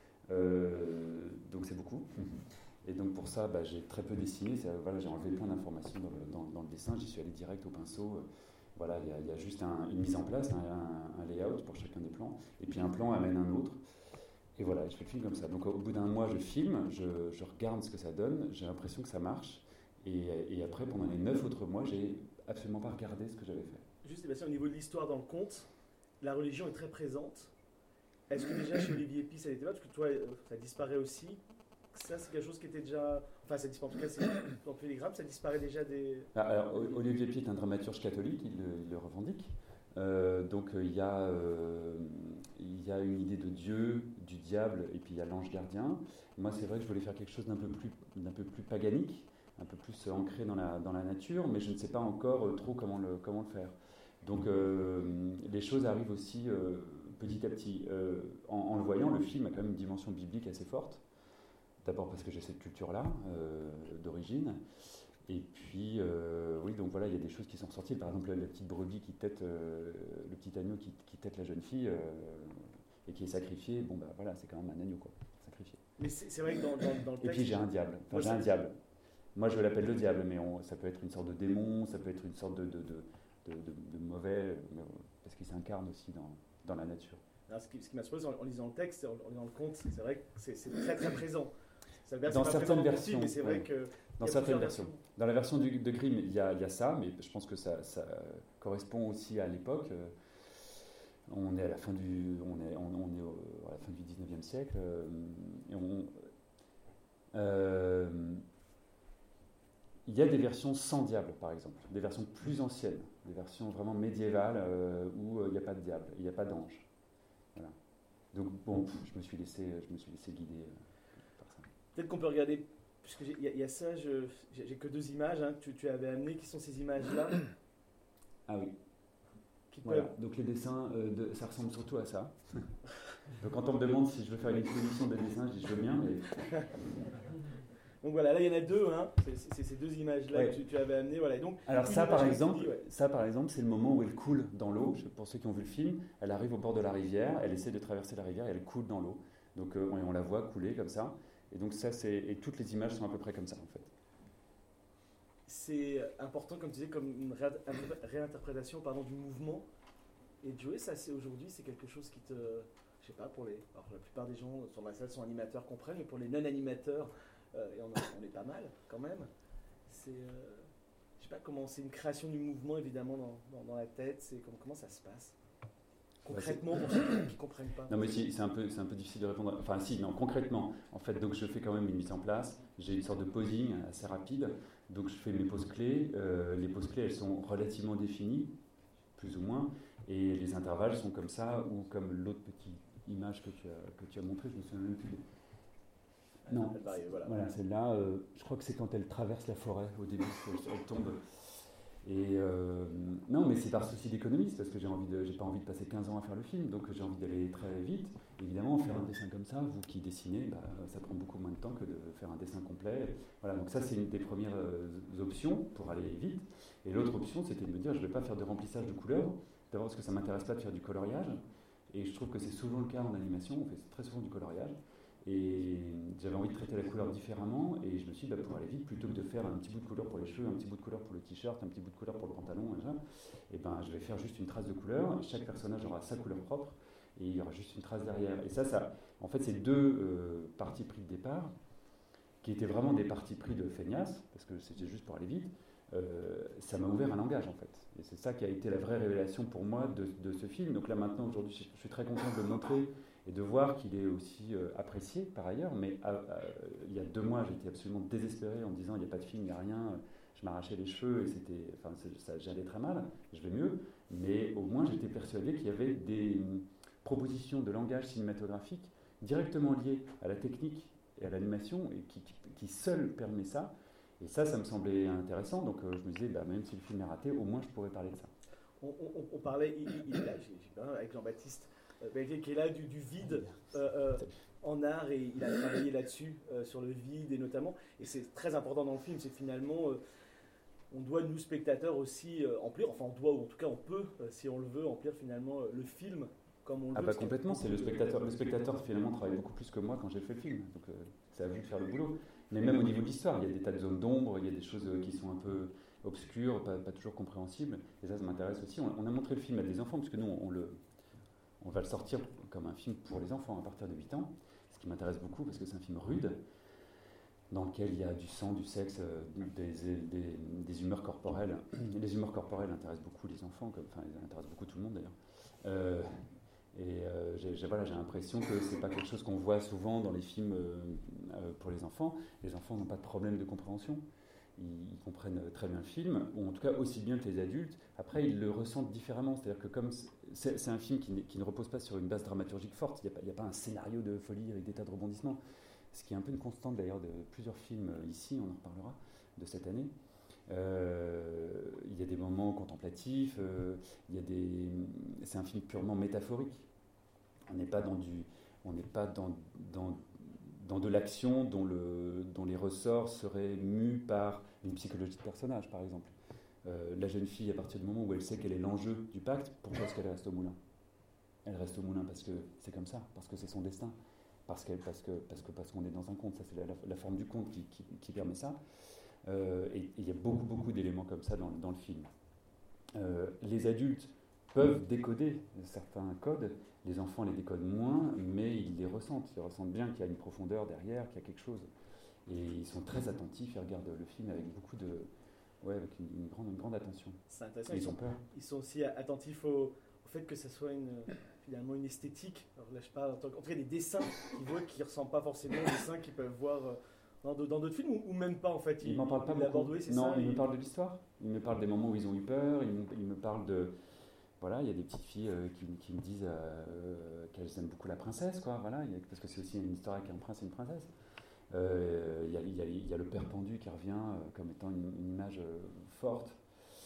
euh, donc c'est beaucoup. Et donc pour ça, bah, j'ai très peu dessiné. Voilà, j'ai enlevé plein d'informations dans le, dans, dans le dessin. J'y suis allé direct au pinceau. Voilà, il y, y a juste un, une mise en place, un, un, un layout pour chacun des plans. Et puis un plan amène un autre. Et voilà, je fais le film comme ça. Donc au bout d'un mois, je filme, je, je regarde ce que ça donne. J'ai l'impression que ça marche. Et, et après, pendant les neuf autres mois, j'ai absolument pas regardé ce que j'avais fait. Juste, Sébastien, au niveau de l'histoire dans le conte, la religion est très présente. Est-ce que déjà chez Olivier Py, ça n'était pas parce que toi, ça disparaît aussi? Ça, c'est quelque chose qui était déjà... Enfin, ça disparaît, en tout cas, c'est dans Pélégramme, ça disparaît déjà des... Ah, alors, Olivier Py est un dramaturge catholique, il le, il le revendique. Euh, donc, il y, euh, y a une idée de Dieu, du diable, et puis il y a l'ange gardien. Moi, c'est vrai que je voulais faire quelque chose d'un peu plus, d'un peu plus paganique, un peu plus ancré dans la, dans la nature, mais je ne sais pas encore trop comment le, comment le faire. Donc, euh, les choses arrivent aussi euh, petit à petit. Euh, en, en le voyant, le film a quand même une dimension biblique assez forte. D'abord parce que j'ai cette culture-là, euh, d'origine. Et puis, euh, oui, donc voilà, il y a des choses qui sont ressorties. Par exemple, la, la petite brebis qui tète, euh, le petit agneau qui, qui tète la jeune fille euh, et qui est sacrifié. Bon, bah voilà, c'est quand même un agneau, quoi, sacrifié. Mais c'est, c'est vrai que dans, dans, dans le texte... Et puis j'ai un diable. Enfin, j'ai un diable. Moi, je l'appelle le diable, mais on, ça peut être une sorte de démon, ça peut être une sorte de, de, de, de, de, de mauvais, parce qu'il s'incarne aussi dans, dans la nature. Alors, ce qui, ce qui m'a surpris en, en lisant le texte, en, en lisant le conte, c'est vrai que c'est, c'est très très présent. Ça veut dire dans c'est certaines dans versions, film, mais c'est vrai ouais. que dans certaines versions. versions. Dans la version du, de Grimm, il y, a, il y a ça, mais je pense que ça, ça correspond aussi à l'époque. On est à la fin du, on est, on, on est au, à la fin du dix-neuvième siècle. Et on, euh, il y a des versions sans diable, par exemple, des versions plus anciennes, des versions vraiment médiévales euh, où il n'y a pas de diable, il n'y a pas d'ange. Voilà. Donc bon, je me suis laissé, je me suis laissé guider. Peut-être qu'on peut regarder, puisque il y, y a ça, je, j'ai, j'ai que deux images hein, que tu, tu avais amenées, qui sont ces images-là. Ah oui. Qui voilà. peuvent... Donc les dessins, euh, de, ça ressemble surtout à ça. Donc quand on me demande si je veux faire une exposition de dessins, je dis je veux bien, mais... Donc voilà, là il y en a deux, hein. c'est, c'est ces deux images-là ouais. que tu, tu avais amenées. Voilà. Donc, alors ça par, exemple, dit, ouais. ça par exemple, c'est le moment où elle coule dans l'eau. Pour ceux qui ont vu le film, elle arrive au bord de la rivière, elle essaie de traverser la rivière et elle coule dans l'eau. Donc euh, on, on la voit couler comme ça. Et donc ça, c'est et toutes les images sont à peu près comme ça en fait. C'est important, comme tu disais, comme une ré- réinterprétation pardon, du mouvement. Et Joey, ça c'est aujourd'hui, c'est quelque chose qui te, je sais pas, pour les, alors la plupart des gens sur ma salle sont animateurs, comprennent, mais pour les non-animateurs, euh, et on, a, on est pas mal quand même. C'est, euh, je sais pas comment, c'est une création du mouvement évidemment dans, dans, dans la tête. C'est comment, comment ça se passe concrètement pour ceux qui ne comprennent pas. Non mais si, c'est un peu c'est un peu difficile de répondre. Enfin si, non, concrètement. En fait, donc je fais quand même une mise en place. J'ai une sorte de posing assez rapide. Donc je fais mes poses clés. Euh, les poses clés, elles sont relativement définies, plus ou moins. Et les intervalles sont comme ça, ou comme l'autre petite image que tu as, que tu as montrée, je me souviens même plus. De... Non, Pareil, voilà. voilà, celle-là, euh, je crois que c'est quand elle traverse la forêt au début, elle, elle tombe. Et euh, non, mais c'est par souci d'économie, parce que j'ai envie de, j'ai pas envie de passer quinze ans à faire le film, donc j'ai envie d'aller très vite. Évidemment, faire un dessin comme ça, vous qui dessinez, bah, ça prend beaucoup moins de temps que de faire un dessin complet. Voilà, donc ça c'est une des premières euh, options pour aller vite. Et l'autre option, c'était de me dire, je ne vais pas faire de remplissage de couleurs, d'abord parce que ça ne m'intéresse pas de faire du coloriage, et je trouve que c'est souvent le cas en animation, on fait très souvent du coloriage. Et j'avais envie de traiter la couleur différemment, et je me suis dit, bah, pour aller vite, plutôt que de faire un petit bout de couleur pour les cheveux, un petit bout de couleur pour le t-shirt, un petit bout de couleur pour le pantalon, et ben, je vais faire juste une trace de couleur, chaque personnage aura sa couleur propre, et il y aura juste une trace derrière. Et ça, ça en fait, c'est deux euh, partis pris de départ, qui étaient vraiment des partis pris de feignasse, parce que c'était juste pour aller vite. Euh, ça m'a ouvert un langage, en fait. Et c'est ça qui a été la vraie révélation pour moi de, de ce film. Donc là, maintenant, aujourd'hui, je suis très content de le montrer et de voir qu'il est aussi euh, apprécié par ailleurs. Mais à, à, il y a deux mois, j'étais absolument désespéré en me disant il n'y a pas de film, il n'y a rien. Je m'arrachais les cheveux et c'était, enfin, ça, j'allais très mal. Je vais mieux. Mais au moins, j'étais persuadé qu'il y avait des propositions de langage cinématographique directement liées à la technique et à l'animation et qui, qui, qui seul permet ça. Et ça, ça me semblait intéressant. Donc euh, je me disais, bah, même si le film est raté, au moins je pourrais parler de ça. On, on, on parlait, il, il est là, j'ai, j'ai, avec Jean-Baptiste, euh, qui est là du, du vide euh, euh, en art, et il a travaillé là-dessus, euh, sur le vide et notamment. Et c'est très important dans le film, c'est que finalement, euh, on doit, nous spectateurs aussi, euh, emplir, enfin on doit, ou en tout cas on peut, euh, si on le veut, emplir finalement euh, le film comme on le ah veut. Bah complètement, c'est le spectateur. Le spectateur finalement travaille beaucoup plus que moi quand j'ai fait le film. Donc euh, c'est à vous de faire le boulot. Mais même au niveau de l'histoire, il y a des tas de zones d'ombre, il y a des choses qui sont un peu obscures, pas, pas toujours compréhensibles. Et ça, ça m'intéresse aussi. On, on a montré le film à des enfants, parce que nous, on, on, le, on va le sortir comme un film pour les enfants à partir de huit ans. Ce qui m'intéresse beaucoup, parce que c'est un film rude, dans lequel il y a du sang, du sexe, des, des, des humeurs corporelles. Les humeurs corporelles intéressent beaucoup les enfants, comme, enfin, elles intéressent beaucoup tout le monde d'ailleurs. Euh, Et euh, j'ai, j'ai, voilà, j'ai l'impression que c'est pas quelque chose qu'on voit souvent dans les films euh, euh, pour les enfants. Les enfants n'ont pas de problème de compréhension. Ils, ils comprennent très bien le film, ou en tout cas aussi bien que les adultes. Après, ils le ressentent différemment. C'est-à-dire que comme c'est, c'est un film qui, qui ne repose pas sur une base dramaturgique forte, il n'y a, a pas un scénario de folie avec des tas de rebondissements. Ce qui est un peu une constante d'ailleurs de plusieurs films ici, on en reparlera, de cette année. Euh, il y a des moments contemplatifs, euh, il y a des, c'est un film purement métaphorique. On n'est pas dans du, on n'est pas dans, dans, dans de l'action dont, le, dont les ressorts seraient mus par une psychologie de personnage, par exemple. Euh, la jeune fille, à partir du moment où elle sait quel est l'enjeu du pacte, pourquoi est-ce qu'elle reste au moulin ? Elle reste au moulin parce que c'est comme ça, parce que c'est son destin, parce, qu'elle, parce, que, parce, que, parce qu'on est dans un conte. Ça, c'est la, la forme du conte qui, qui, qui permet ça. Euh, et il y a beaucoup, beaucoup d'éléments comme ça dans, dans le film. Euh, les adultes peuvent décoder certains codes, les enfants les décodent moins, mais ils les ressentent. Ils ressentent bien qu'il y a une profondeur derrière, qu'il y a quelque chose. Et ils sont très attentifs, ils regardent le film avec beaucoup de... Ouais, avec une, une, grande, une grande attention. C'est intéressant. Ils, ils ont sont, peur. Ils sont aussi attentifs au, au fait que ça soit une, finalement une esthétique. Alors là, je parle en tant qu'entrée des dessins qu'ils voient, qui ne ressemblent pas forcément aux dessins qu'ils peuvent voir... Dans d'autres films, ou, ou même pas en fait. Il ne m'en parle pas beaucoup. Oui, c'est non, ça, il, il me parle de l'histoire. Il me parle des moments où ils ont eu peur. Il me, il me parle de... Voilà, il y a des petites filles euh, qui, qui me disent euh, qu'elles aiment beaucoup la princesse, quoi. Voilà, il y a, parce que c'est aussi une histoire avec un prince et une princesse. Euh, il, y a, il, y a, il y a le père pendu qui revient euh, comme étant une, une image euh, forte,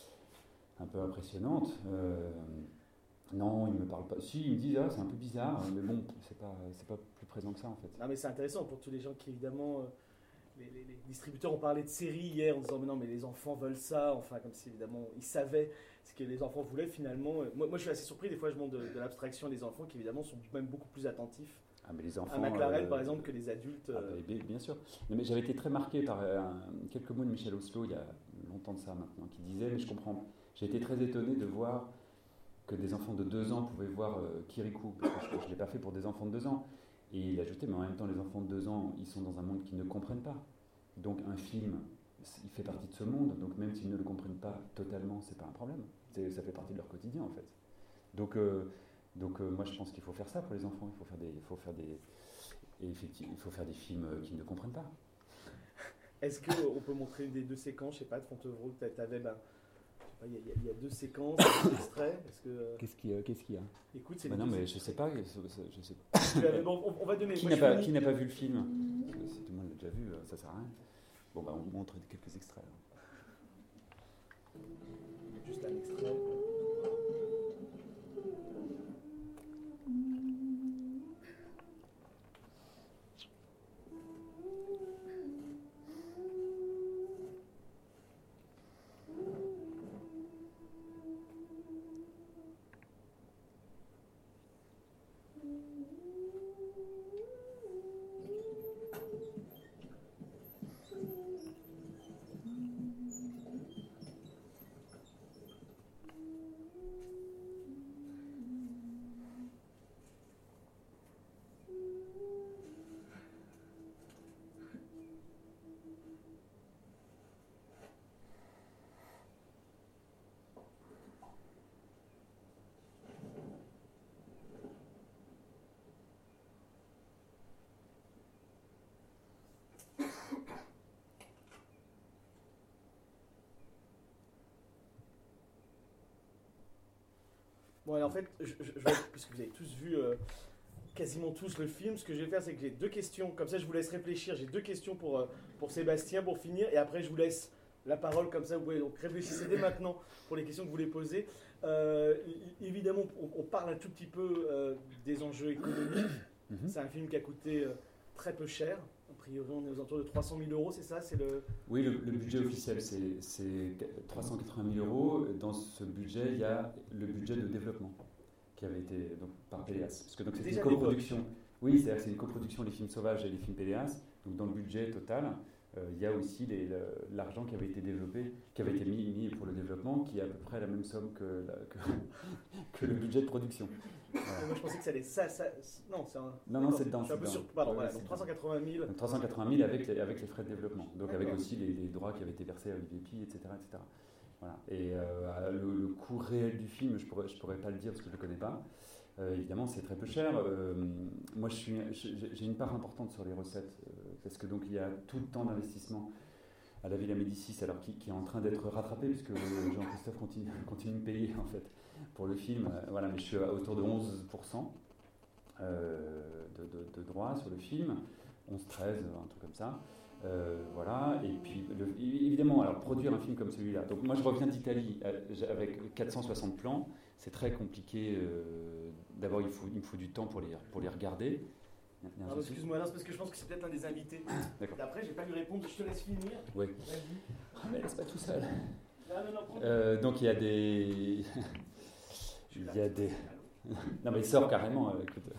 un peu impressionnante. Euh, non, il ne me parle pas. Si, il me dit, ah, c'est un peu bizarre, mais bon, c'est pas, c'est pas plus présent que ça, en fait. Non, mais c'est intéressant pour tous les gens qui, évidemment... Euh... Les, les, les distributeurs ont parlé de séries hier en disant mais non mais les enfants veulent ça, enfin comme si évidemment ils savaient ce que les enfants voulaient finalement. Moi, moi je suis assez surpris, des fois je montre de, de l'abstraction des enfants qui évidemment sont même beaucoup plus attentifs ah, mais les enfants, à McLaren euh, par exemple euh, que les adultes. Ah, euh... bien, bien sûr. Non, mais j'avais été très marqué par euh, un, quelques mots de Michel Oslo il y a longtemps de ça maintenant, qui disait, mais je comprends, j'ai été très étonné de voir que des enfants de deux ans pouvaient voir euh, Kirikou, parce que je ne l'ai pas fait pour des enfants de deux ans. Et il ajoutait, mais en même temps les enfants de deux ans, ils sont dans un monde qu'ils ne comprennent pas. Donc un film, il fait partie de ce monde, donc même s'ils ne le comprennent pas totalement, c'est pas un problème. C'est, ça fait partie de leur quotidien en fait. Donc, euh, donc euh, moi je pense qu'il faut faire ça pour les enfants. Il faut faire des, il faut faire des, et effectivement, il faut faire des films qu'ils ne comprennent pas. Est-ce qu'on peut montrer une des deux séquences, je sais pas, de Fontevraud, tu avais ben, Il y, a- il y a deux séquences, deux extraits. Parce que, euh, Qu'est-ce qu'il y a, qu'est-ce qu'il y a écoute, c'est Bah les Non, deux mais je sais pas. Je sais pas. Tu l'avais- bon, on, on va donner. Qui moi, n'a je pas, finis. qui n'a pas vu le film? Parce que si tout le monde l'a déjà vu, euh, ça sert à rien. Bon, bah, on montre quelques extraits. Juste un extrait. Bon, et en fait, je, je, je vais- puisque vous avez tous vu euh, quasiment tous le film, ce que je vais faire, c'est que j'ai deux questions. Comme ça, je vous laisse réfléchir. J'ai deux questions pour, euh, pour Sébastien pour finir. Et après, je vous laisse la parole. Comme ça, vous pouvez donc réfléchir dès maintenant pour les questions que vous voulez poser. Euh, évidemment, on, on parle un tout petit peu euh, des enjeux économiques. Mhm. C'est un film qui a coûté euh, très peu cher. A priori, on est aux alentours de trois cent mille euros, c'est ça? C'est le... Oui, le, le budget officiel, c'est c'est trois cent quatre-vingt mille euros. Dans ce budget, il y a le budget de développement qui avait été donc, par Péléas. Parce que donc c'était une Déjà coproduction. Oui, c'est-à-dire que c'est une coproduction des films sauvages et des films Péléas. Donc dans le budget total, euh, il y a aussi les- le- l'argent qui avait été développé, qui avait été mis, mis pour le développement, qui est à peu près la même somme que, la- que, que le budget de production. Voilà. Moi, je pensais que ça allait... Ça, ça, non, c'est un... Non, non, c'est dedans. Je suis un c'est peu dedans. sur... Pardon, Ouais, voilà, ouais, donc c'est trois cent quatre-vingt mille. Donc trois cent quatre-vingt mille avec les, avec les frais de développement, donc avec D'accord. aussi les, les droits qui avaient été versés à Olivier Pi, et cetera et cetera. Voilà. Et euh, le, le coût réel du film, je ne pourrais, je pourrais pas le dire parce que je ne le connais pas. Euh, évidemment, c'est très peu cher. Euh, moi, je suis, j'ai j'ai une part importante sur les recettes, euh, parce que donc il y a tout le temps d'investissement à la Villa Médicis, alors qui, qui est en train d'être rattrapé, puisque Jean-Christophe continue, continue de payer en fait pour le film. Euh, voilà, mais je suis à autour de onze pour cent. Euh, de, de, de droits sur le film, onze treize, un truc comme ça. Euh, voilà, et puis le, évidemment, alors produire un film comme celui-là. Donc moi je reviens d'Italie euh, avec quatre cent soixante plans, c'est très compliqué. Euh, D'abord il, faut, il me faut du temps pour les, pour les regarder. Il y a un Ah, souci? excuse-moi, non, c'est parce que je pense que c'est peut-être un des invités. D'accord. Après, j'ai pas lui répondre, je te laisse finir. Oui. Vas-y. Ah, mais laisse pas tout seul. Non, non, non, prends- Euh, donc il y a des. Je suis Il là. y a des. Non mais il sort carrément. euh, écoute.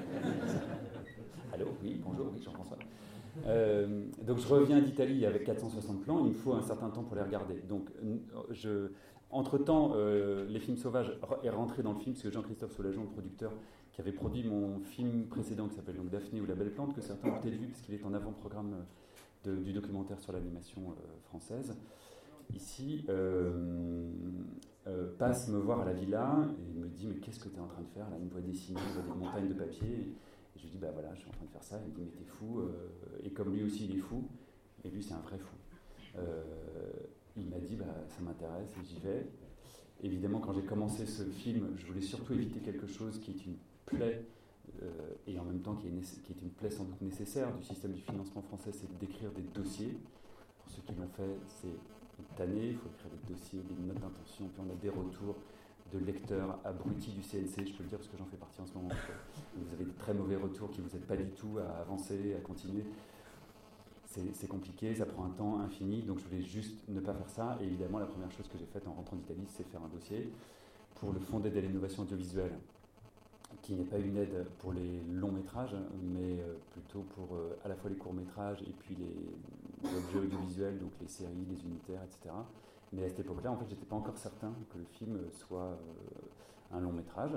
Allô, oui, bonjour, oui, Jean-François. Euh, donc je reviens d'Italie avec quatre cent soixante plans, il me faut un certain temps pour les regarder. Donc je, entre-temps, euh, Les Films Sauvages est rentré dans le film, parce que Jean-Christophe Soulageon, le producteur, qui avait produit mon film précédent qui s'appelle donc Daphné ou la Belle Plante, que certains ont peut-être vu parce qu'il est en avant-programme de- du documentaire sur l'animation euh, française. Ici, euh, euh, passe me voir à la villa et il me dit mais qu'est-ce que tu es en train de faire là? Il me voit dessiner, il voit des montagnes de papier et je lui dis bah voilà, je suis en train de faire ça. Il me dit mais t'es fou, euh, et comme lui aussi il est fou, et lui c'est un vrai fou. Euh, il m'a dit bah ça m'intéresse et j'y vais. Évidemment, quand j'ai commencé ce film, je voulais surtout éviter quelque chose qui est une plaie euh, et en même temps qui est, nécess- qui est une plaie sans doute nécessaire du système du financement français, c'est d'écrire des dossiers. Pour ceux qui l'ont fait, c'est tanné, il faut écrire des dossiers, des notes d'intention, puis on a des retours de lecteurs abrutis du C N C, je peux le dire parce que j'en fais partie en ce moment. Vous avez de très mauvais retours qui ne vous aident pas du tout à avancer, à continuer. C'est c'est compliqué, ça prend un temps infini, donc je voulais juste ne pas faire ça. Et évidemment, la première chose que j'ai faite en rentrant d'Italie, c'est faire un dossier pour le Fonds d'aide à l'innovation audiovisuelle, qui n'est pas une aide pour les longs métrages, mais euh, plutôt pour euh, à la fois les courts métrages et puis les objets audiovisuels, donc les séries, les unitaires, et cetera. Mais à cette époque-là, en fait, j'étais pas encore certain que le film soit euh, un long métrage.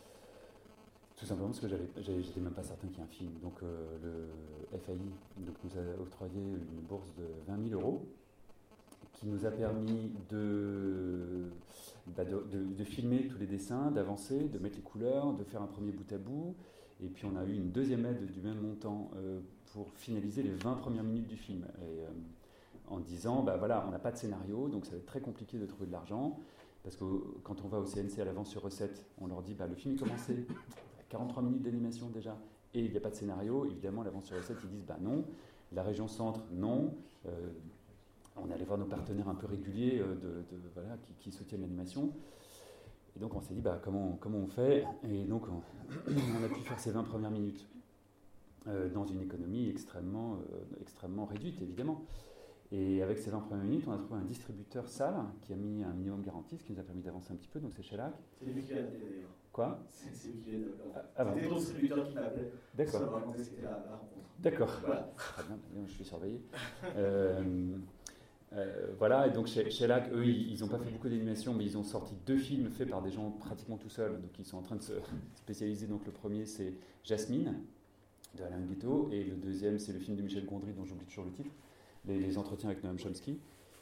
Tout simplement parce que j'avais, j'avais- j'étais même pas certain qu'il y ait un film. Donc euh, le F A I donc, nous a octroyé une bourse de vingt mille euros qui nous a permis de, bah, de, de- de filmer tous les dessins, d'avancer, de mettre les couleurs, de faire un premier bout à bout. Et puis on a eu une deuxième aide du même montant euh, pour finaliser les vingt premières minutes du film. Et, euh, en disant, bah voilà, on n'a pas de scénario, donc ça va être très compliqué de trouver de l'argent, parce que quand on va au C N C à l'avance sur recette, on leur dit, bah le film est commencé, quarante-trois minutes d'animation déjà, et il n'y a pas de scénario, évidemment, l'avance sur recette, ils disent, bah non, la région centre, non, euh, on allait voir nos partenaires un peu réguliers euh, de, de, voilà, qui, qui soutiennent l'animation. Et donc on s'est dit, bah, comment, comment on fait? Et donc on, on a pu faire ces vingt premières minutes euh, dans une économie extrêmement, euh, extrêmement réduite, évidemment. Et avec ces vingt premières minutes, on a trouvé un distributeur salle qui a mis un minimum garanti, ce qui nous a permis d'avancer un petit peu, donc c'est Shellac. C'est lui qui l'a appelé d'ailleurs. Quoi? C'est lui qui l'a appelé. Ah, bon. C'était ton distributeur qui m'a appelé. D'accord. Ça m'a raconté, c'était la, la rencontre. D'accord. Voilà. Très bien, bien, je suis surveillé. euh, Euh, voilà, et donc chez, chez Shellac, eux, ils n'ont pas fait beaucoup d'animation, mais ils ont sorti deux films faits par des gens pratiquement tout seuls, donc ils sont en train de se spécialiser. Donc le premier, c'est Jasmine, de Alain Guetto, et le deuxième, c'est le film de Michel Gondry, dont j'oublie toujours le titre, Les, les entretiens avec Noam Chomsky.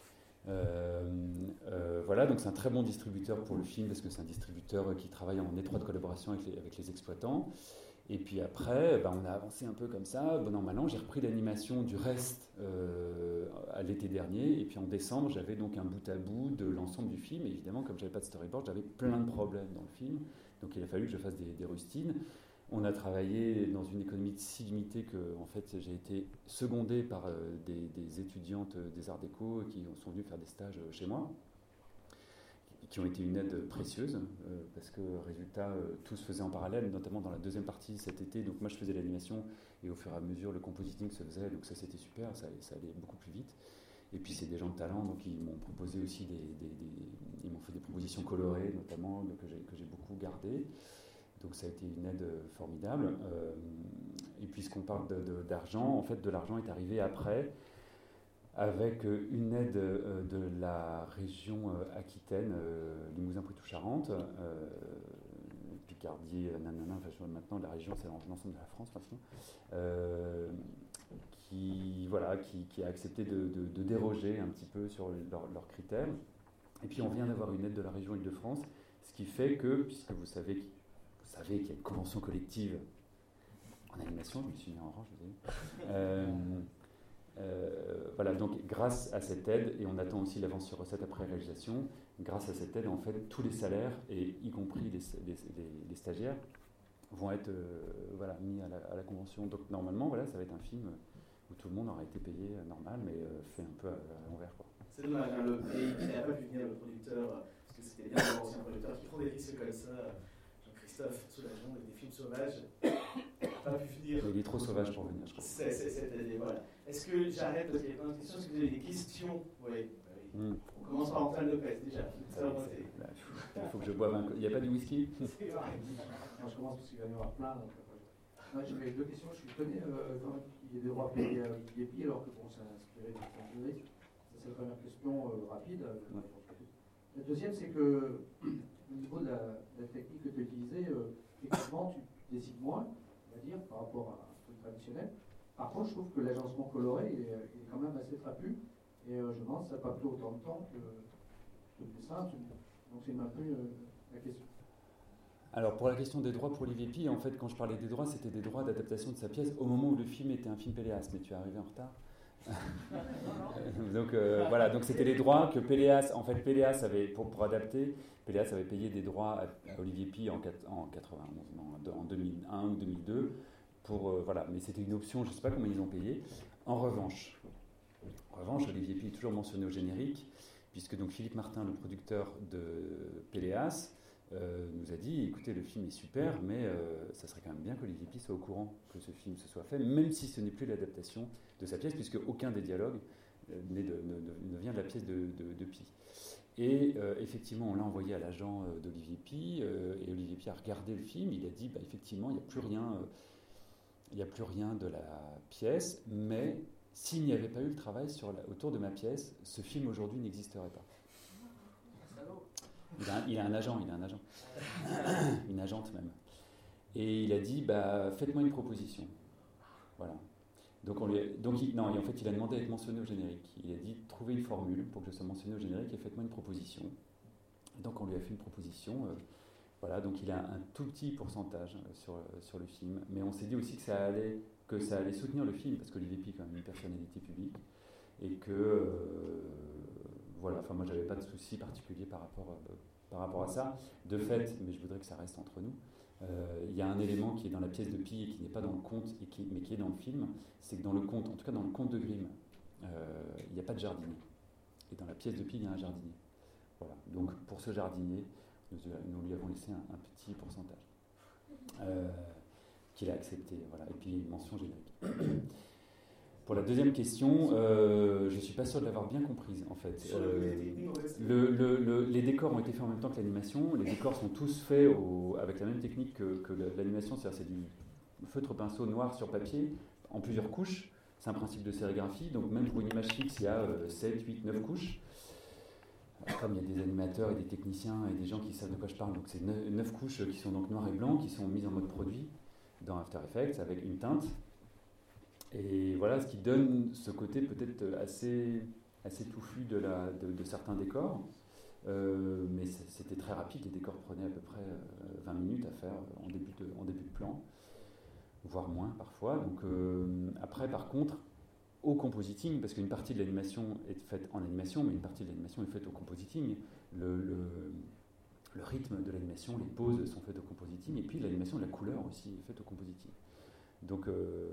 Euh, euh, voilà, donc c'est un très bon distributeur pour le film, parce que c'est un distributeur qui travaille en étroite collaboration avec les, avec les exploitants. Et puis après, ben on a avancé un peu comme ça. Bon an, mal an, j'ai repris l'animation du reste euh, à l'été dernier. Et puis en décembre, j'avais donc un bout à bout de l'ensemble du film. Et évidemment, comme j'avais pas de storyboard, j'avais plein de problèmes dans le film. Donc il a fallu que je fasse des, des rustines. On a travaillé dans une économie si limitée que en fait, j'ai été secondé par euh, des, des étudiantes des arts déco qui sont venues faire des stages chez moi, qui ont été une aide précieuse, euh, parce que, résultat, euh, tout se faisait en parallèle, notamment dans la deuxième partie cet été. Donc moi, je faisais l'animation, et au fur et à mesure, le compositing se faisait, donc ça, c'était super, ça, ça allait beaucoup plus vite. Et puis, c'est des gens de talent, donc ils m'ont proposé aussi des... des, des ils m'ont fait des propositions colorées, notamment, que j'ai, que j'ai beaucoup gardées. Donc ça a été une aide formidable. Euh, et puisqu'on parle de, de, d'argent, en fait, de l'argent est arrivé après, avec une aide de la région Aquitaine, Limousin-Poitou-Charentes, euh, Picardie, nanana, enfin, maintenant la région c'est l'ensemble de la France maintenant, euh, qui, voilà, qui, qui a accepté de, de, de déroger un petit peu sur leurs leur critères. Et puis on vient d'avoir une aide de la région Île-de-France, ce qui fait que, puisque vous savez, vous savez qu'il y a une convention collective en animation, je me suis mis en rang, je vous ai dit. Euh, Euh, voilà, donc grâce à cette aide, et on attend aussi l'avance sur recette après réalisation, grâce à cette aide, en fait, tous les salaires, et y compris les, les, les, les stagiaires, vont être euh, voilà, mis à la, à la convention. Donc normalement, voilà, ça va être un film où tout le monde aura été payé euh, normal, mais euh, fait un peu à, à l'envers, quoi. C'est dommage, hein, le pays qui n'a pas pu venir, le producteur, parce que c'était bien d'avoir aussi un producteur qui prend des risques comme ça. Jean-Christophe Soulageon, avec des films sauvages, n'a pas pu venir. Il est trop sauvage pour venir, je crois. C'est, c'est, c'est, c'est, voilà. Est-ce que j'arrête parce qu'il y a plein de questions? Est-ce que vous avez des questions? Oui. Mm. On commence par Antoine Lopez déjà. Ça va monter. Il faut que je boive un. Il n'y a pas du whisky? C'est vrai. Non, je commence parce qu'il va y en avoir plein. Donc, euh, j'avais deux questions. Je suis étonné euh, quand même qu'il y ait des droits payés à Wikipédia, alors que bon, ça a inspiré des juriste. Ça, c'est la première question euh, rapide. Ouais. La deuxième, c'est que au niveau de la, de la technique que tu as utilisée, euh, effectivement, tu décides moins, on va dire, par rapport à un truc traditionnel. Par contre, je trouve que l'agencement coloré il est, il est quand même assez trapu. Et euh, je me demande si ça n'a pas pris autant de temps que, que le dessin. Donc c'est un peu euh, la question. Alors pour la question des droits pour Olivier Py, en fait quand je parlais des droits, c'était des droits d'adaptation de sa pièce au moment où le film était un film Péléas, mais tu es arrivé en retard. donc euh, voilà, donc c'était les droits que Péléas, en fait Péléas avait, pour, pour adapter, Péléas avait payé des droits à, à Olivier Py en, en quatre-vingt-onze, non, en deux mille un ou deux mille deux, pour, euh, voilà, mais c'était une option, je ne sais pas comment ils ont payé. En revanche, en revanche, Olivier Py est toujours mentionné au générique, puisque donc Philippe Martin, le producteur de Péléas, euh, nous a dit, écoutez, le film est super, mais euh, ça serait quand même bien qu'Olivier Py soit au courant que ce film se soit fait, même si ce n'est plus l'adaptation de sa pièce, puisque aucun des dialogues euh, de, de, de, ne vient de la pièce de, de, de Py. Et euh, effectivement, on l'a envoyé à l'agent euh, d'Olivier Py, euh, et Olivier Py a regardé le film, il a dit, bah, effectivement, il n'y a plus rien, euh, il n'y a plus rien de la pièce, mais s'il n'y avait pas eu le travail sur la, autour de ma pièce, ce film aujourd'hui n'existerait pas. Il a, il a un agent, il a un agent, une agente même. Et il a dit, bah, faites-moi une proposition. Voilà. Donc, on lui a, donc il, non, en fait, il a demandé à être mentionné au générique. Il a dit, trouvez une formule pour que je sois mentionné au générique et faites-moi une proposition. Et donc, on lui a fait une proposition. Euh, voilà, donc il a un tout petit pourcentage sur, sur le film. Mais on s'est dit aussi que ça allait, que ça allait soutenir le film, parce qu'Olivier Py est quand même une personnalité publique. et que euh, voilà, enfin moi j'avais pas de souci particulier par rapport, euh, par rapport à ça. De fait, mais je voudrais que ça reste entre nous, euh, il y a un élément qui est dans la pièce de Pi et qui n'est pas dans le conte, et qui, mais qui est dans le film, c'est que dans le conte, en tout cas dans le conte de Grimm, euh, il n'y a pas de jardinier. Et dans la pièce de Pi, il y a un jardinier. Voilà. Donc pour ce jardinier, nous, nous lui avons laissé un, un petit pourcentage euh, qu'il a accepté. Voilà. Et puis une mention générique. Pour la deuxième question, euh, je ne suis pas sûr de l'avoir bien comprise en fait. Euh, le, le, le, les décors ont été faits en même temps que l'animation. Les décors sont tous faits au, avec la même technique que, que l'animation, c'est-à-dire c'est du feutre pinceau noir sur papier en plusieurs couches. C'est un principe de sérigraphie, donc même pour une image fixe, il y a euh, sept, huit, neuf couches. Comme il y a des animateurs et des techniciens et des gens qui savent de quoi je parle, donc c'est neuf couches qui sont donc noires et blancs, qui sont mises en mode produit dans After Effects avec une teinte. Et voilà ce qui donne ce côté peut-être assez, assez touffu de, la, de, de certains décors. Euh, mais c'était très rapide, les décors prenaient à peu près vingt minutes à faire en début de, en début de plan, voire moins parfois. Donc, euh, après, par contre, au compositing, parce qu'une partie de l'animation est faite en animation, mais une partie de l'animation est faite au compositing. Le, le, le rythme de l'animation, les pauses sont faites au compositing, et puis l'animation de la couleur aussi est faite au compositing. Donc, euh,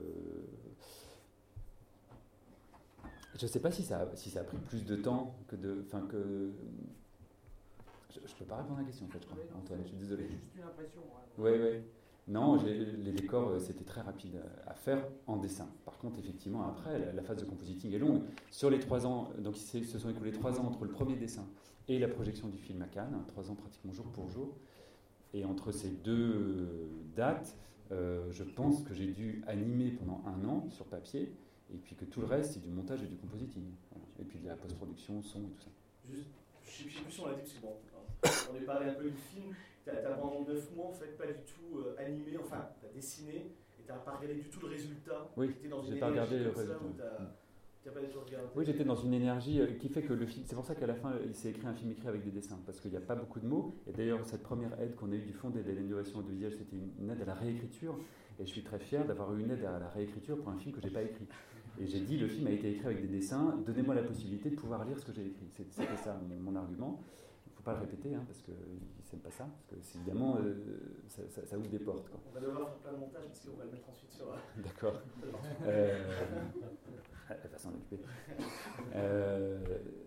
je ne sais pas si ça, a, si ça a pris plus de temps que de... Enfin, que... Je ne peux pas répondre à la question, en fait, je crois, Antoine, je suis désolé. C'est juste une impression. Oui, oui. Ouais. Non, les décors, c'était très rapide à faire en dessin. Par contre, effectivement, après, la, la phase de compositing est longue. Sur les trois ans, donc il se sont écoulés trois ans entre le premier dessin et la projection du film à Cannes, trois ans pratiquement jour pour jour. Et entre ces deux dates, euh, je pense que j'ai dû animer pendant un an sur papier, et puis que tout le reste, c'est du montage et du compositing. Voilà. Et puis de la post-production, son et tout ça. Juste, je ne sais plus si on l'a dit, parce que bon, on est parlé un peu du film. Tu as pendant neuf mois, en fait, pas du tout euh, animé, enfin, tu as dessiné, et tu n'as pas regardé du tout le résultat. Oui, je n'ai pas regardé le résultat. Tu n'as pas du tout regardé. Oui, j'étais dans une énergie euh, qui fait que le film... C'est pour ça qu'à la fin, il s'est écrit un film écrit avec des dessins, parce qu'il n'y a pas beaucoup de mots. Et d'ailleurs, cette première aide qu'on a eue du Fonds d'aide à l'innovation audiovisuelle, c'était une aide à la réécriture. Et je suis très fier d'avoir eu une aide à la réécriture pour un film que je n'ai pas écrit. Et j'ai dit, le film a été écrit avec des dessins, donnez-moi la possibilité de pouvoir lire ce que j'ai écrit. C'était ça mon, mon argument. Il ne faut pas le répéter, hein, parce qu'ils n'aiment pas ça, parce que évidemment, euh, ça, ça, ça ouvre des portes. Quoi. On va devoir faire plein de montage, parce qu'on va le mettre ensuite sur... D'accord. euh, elle va s'en occuper. Euh,